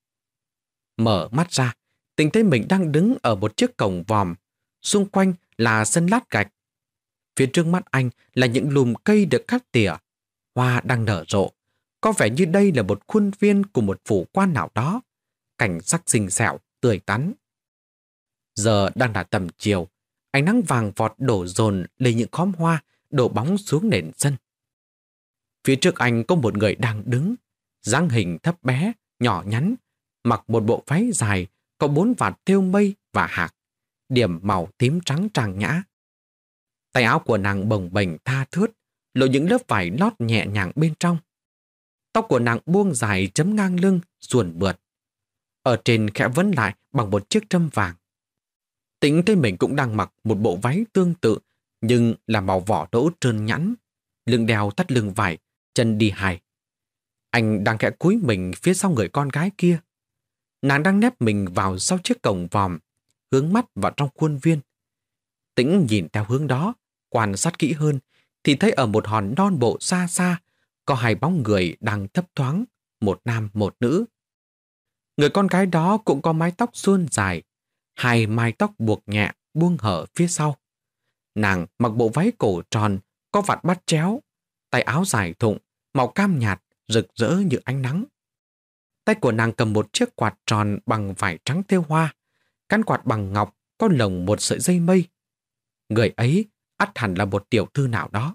Speaker 1: Mở mắt ra, Tĩnh thấy mình đang đứng ở một chiếc cổng vòm. Xung quanh là sân lát gạch. Phía trước mắt anh là những lùm cây được cắt tỉa. Hoa đang nở rộ. Có vẻ như đây là một khuôn viên của một phủ quan nào đó. Cảnh sắc xinh xẻo, tươi tắn. Giờ đang là tầm chiều. Ánh nắng vàng vọt đổ dồn lên những khóm hoa, đổ bóng xuống nền sân. Phía trước anh có một người đang đứng, dáng hình thấp bé, nhỏ nhắn, mặc một bộ váy dài, có bốn vạt thêu mây và hạc, điểm màu tím trắng trang nhã. Tay áo của nàng bồng bềnh tha thướt, lộ những lớp vải lót nhẹ nhàng bên trong. Tóc của nàng buông dài chấm ngang lưng, suồn mượt. Ở trên khẽ vấn lại bằng một chiếc trâm vàng. Tĩnh thấy mình cũng đang mặc một bộ váy tương tự, nhưng là màu vỏ đỗ trơn nhẵn, lưng đeo thắt lưng vải, chân đi hài. Anh đang khẽ cúi mình phía sau người con gái kia. Nàng đang nép mình vào sau chiếc cổng vòm, hướng mắt vào trong khuôn viên. Tĩnh nhìn theo hướng đó, quan sát kỹ hơn, thì thấy ở một hòn non bộ xa xa, có hai bóng người đang thấp thoáng, một nam một nữ. Người con gái đó cũng có mái tóc suôn dài, hai mái tóc buộc nhẹ buông hở phía sau. Nàng mặc bộ váy cổ tròn, có vạt bắt chéo, tay áo dài thụng, màu cam nhạt, rực rỡ như ánh nắng. Tay của nàng cầm một chiếc quạt tròn bằng vải trắng thêu hoa, cán quạt bằng ngọc có lồng một sợi dây mây. Người ấy ắt hẳn là một tiểu thư nào đó.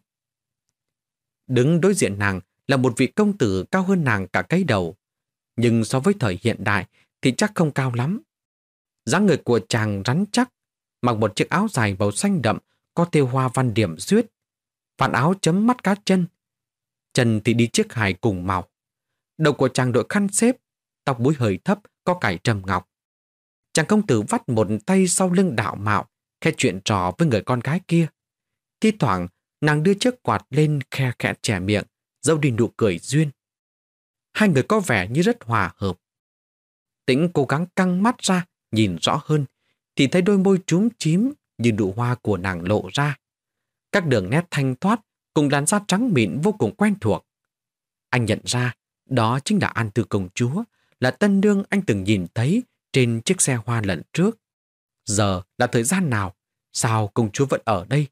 Speaker 1: Đứng đối diện nàng là một vị công tử cao hơn nàng cả cái đầu, nhưng so với thời hiện đại thì chắc không cao lắm. Dáng người của chàng rắn chắc, mặc một chiếc áo dài màu xanh đậm có thêu hoa văn điểm duyết, vạt áo chấm mắt cá chân, chân thì đi chiếc hài cùng màu. Đầu của chàng đội khăn xếp, tóc búi hơi thấp có cài trầm ngọc. Chàng công tử vắt một tay sau lưng đạo mạo, khe chuyện trò với người con gái kia. Thi thoảng nàng đưa chiếc quạt lên khe khẽ chẻ miệng, giấu đi nụ cười duyên. Hai người có vẻ như rất hòa hợp. Tĩnh cố gắng căng mắt ra, nhìn rõ hơn, thì thấy đôi môi chúm chím như nụ hoa của nàng lộ ra. Các đường nét thanh thoát cùng làn da trắng mịn vô cùng quen thuộc. Anh nhận ra đó chính là An Tư công chúa, là tân nương anh từng nhìn thấy trên chiếc xe hoa lần trước. Giờ là thời gian nào? Sao công chúa vẫn ở đây?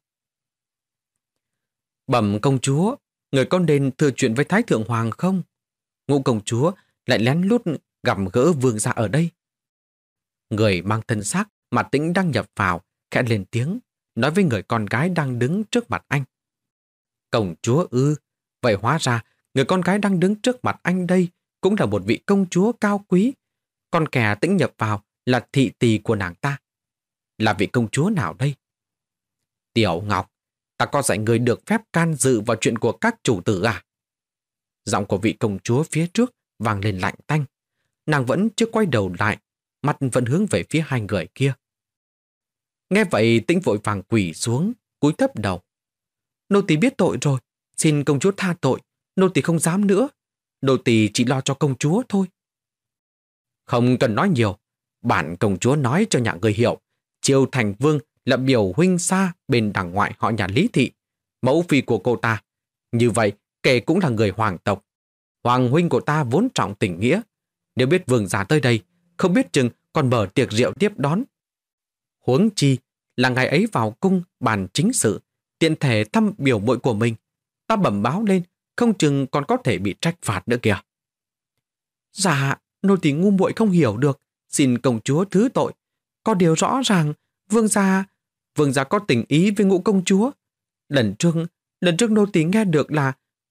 Speaker 1: Bẩm công chúa, người có nên thừa chuyện với Thái Thượng Hoàng không? Ngũ công chúa lại lén lút gặp gỡ vương gia ở đây. Người mang thân xác mà Tĩnh đang nhập vào, khẽ lên tiếng, nói với người con gái đang đứng trước mặt anh. Công chúa ư, vậy hóa ra người con gái đang đứng trước mặt anh đây cũng là một vị công chúa cao quý. Con kẻ Tĩnh nhập vào là thị tỳ của nàng ta. Là vị công chúa nào đây? Tiểu Ngọc, ta có dạy người được phép can dự vào chuyện của các chủ tử à? Giọng của vị công chúa phía trước vang lên lạnh tanh. Nàng vẫn chưa quay đầu lại, mặt vẫn hướng về phía hai người kia. Nghe vậy Tĩnh vội vàng quỳ xuống, cúi thấp đầu. Nô tỳ biết tội rồi, xin công chúa tha tội, nô tỳ không dám nữa. Nô tỳ chỉ lo cho công chúa thôi. Không cần nói nhiều, bản công chúa nói cho nhà người hiểu. Triều Thành Vương là biểu huynh xa bên đằng ngoại họ nhà Lý Thị, mẫu phi của cô ta. Như vậy, kể cũng là người hoàng tộc. Hoàng huynh của ta vốn trọng tình nghĩa. Nếu biết vương gia tới đây, không biết chừng còn mở tiệc rượu tiếp đón. Huống chi là ngày ấy vào cung bàn chính sự, tiện thể thăm biểu muội của mình. Ta bẩm báo lên, không chừng còn có thể bị trách phạt nữa kìa. Dạ, nô tỳ ngu muội không hiểu được, xin công chúa thứ tội. Có điều rõ ràng, vương gia, vương gia có tình ý với Ngũ công chúa. Lần trước, lần trước nô tỳ nghe được là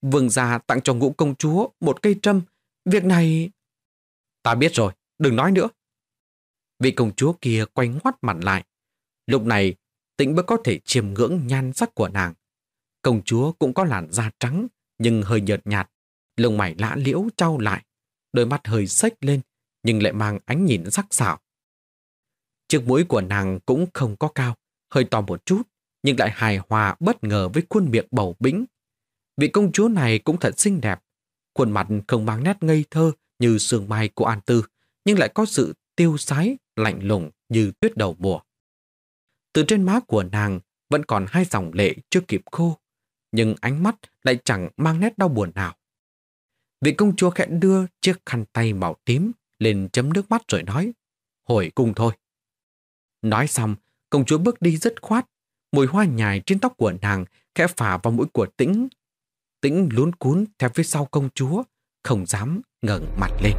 Speaker 1: Vương gia tặng cho Ngũ công chúa một cây trâm. Việc này... Ta biết rồi, đừng nói nữa. Vị công chúa kia quay ngoắt mặt lại. Lúc này, Tĩnh mới có thể chiêm ngưỡng nhan sắc của nàng. Công chúa cũng có làn da trắng, nhưng hơi nhợt nhạt, lông mày lã liễu trao lại, đôi mắt hơi xếch lên, nhưng lại mang ánh nhìn sắc sảo. Chiếc mũi của nàng cũng không có cao, hơi to một chút, nhưng lại hài hòa bất ngờ với khuôn miệng bầu bĩnh. Vị công chúa này cũng thật xinh đẹp, khuôn mặt không mang nét ngây thơ như sương mai của An Tư, nhưng lại có sự tiêu sái, lạnh lùng như tuyết đầu mùa. Từ trên má của nàng vẫn còn hai dòng lệ chưa kịp khô, nhưng ánh mắt lại chẳng mang nét đau buồn nào. Vị công chúa khẽ đưa chiếc khăn tay màu tím lên chấm nước mắt rồi nói, hồi cung thôi. Nói xong, công chúa bước đi dứt khoát, mùi hoa nhài trên tóc của nàng khẽ phả vào mũi của Tĩnh. Tĩnh luống cuống theo phía sau công chúa, không dám ngẩng mặt lên.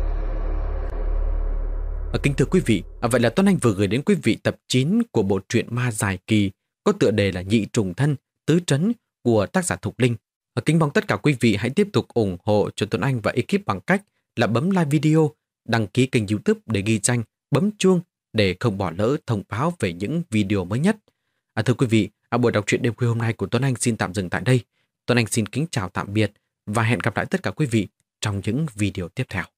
Speaker 1: Kính thưa quý vị, vậy là Tuấn Anh vừa gửi đến quý vị tập chín của bộ truyện ma dài kỳ có tựa đề là Nhị Trùng Thân, Tứ Trấn của tác giả Thục Linh. Kính mong tất cả quý vị hãy tiếp tục ủng hộ cho Tuấn Anh và ekip bằng cách là bấm like video, đăng ký kênh YouTube để ghi danh, bấm chuông để không bỏ lỡ thông báo về những video mới nhất. À, thưa quý vị, à, buổi đọc truyện đêm khuya hôm nay của Tuấn Anh xin tạm dừng tại đây. Tuấn Anh xin kính chào tạm biệt và hẹn gặp lại tất cả quý vị trong những video tiếp theo.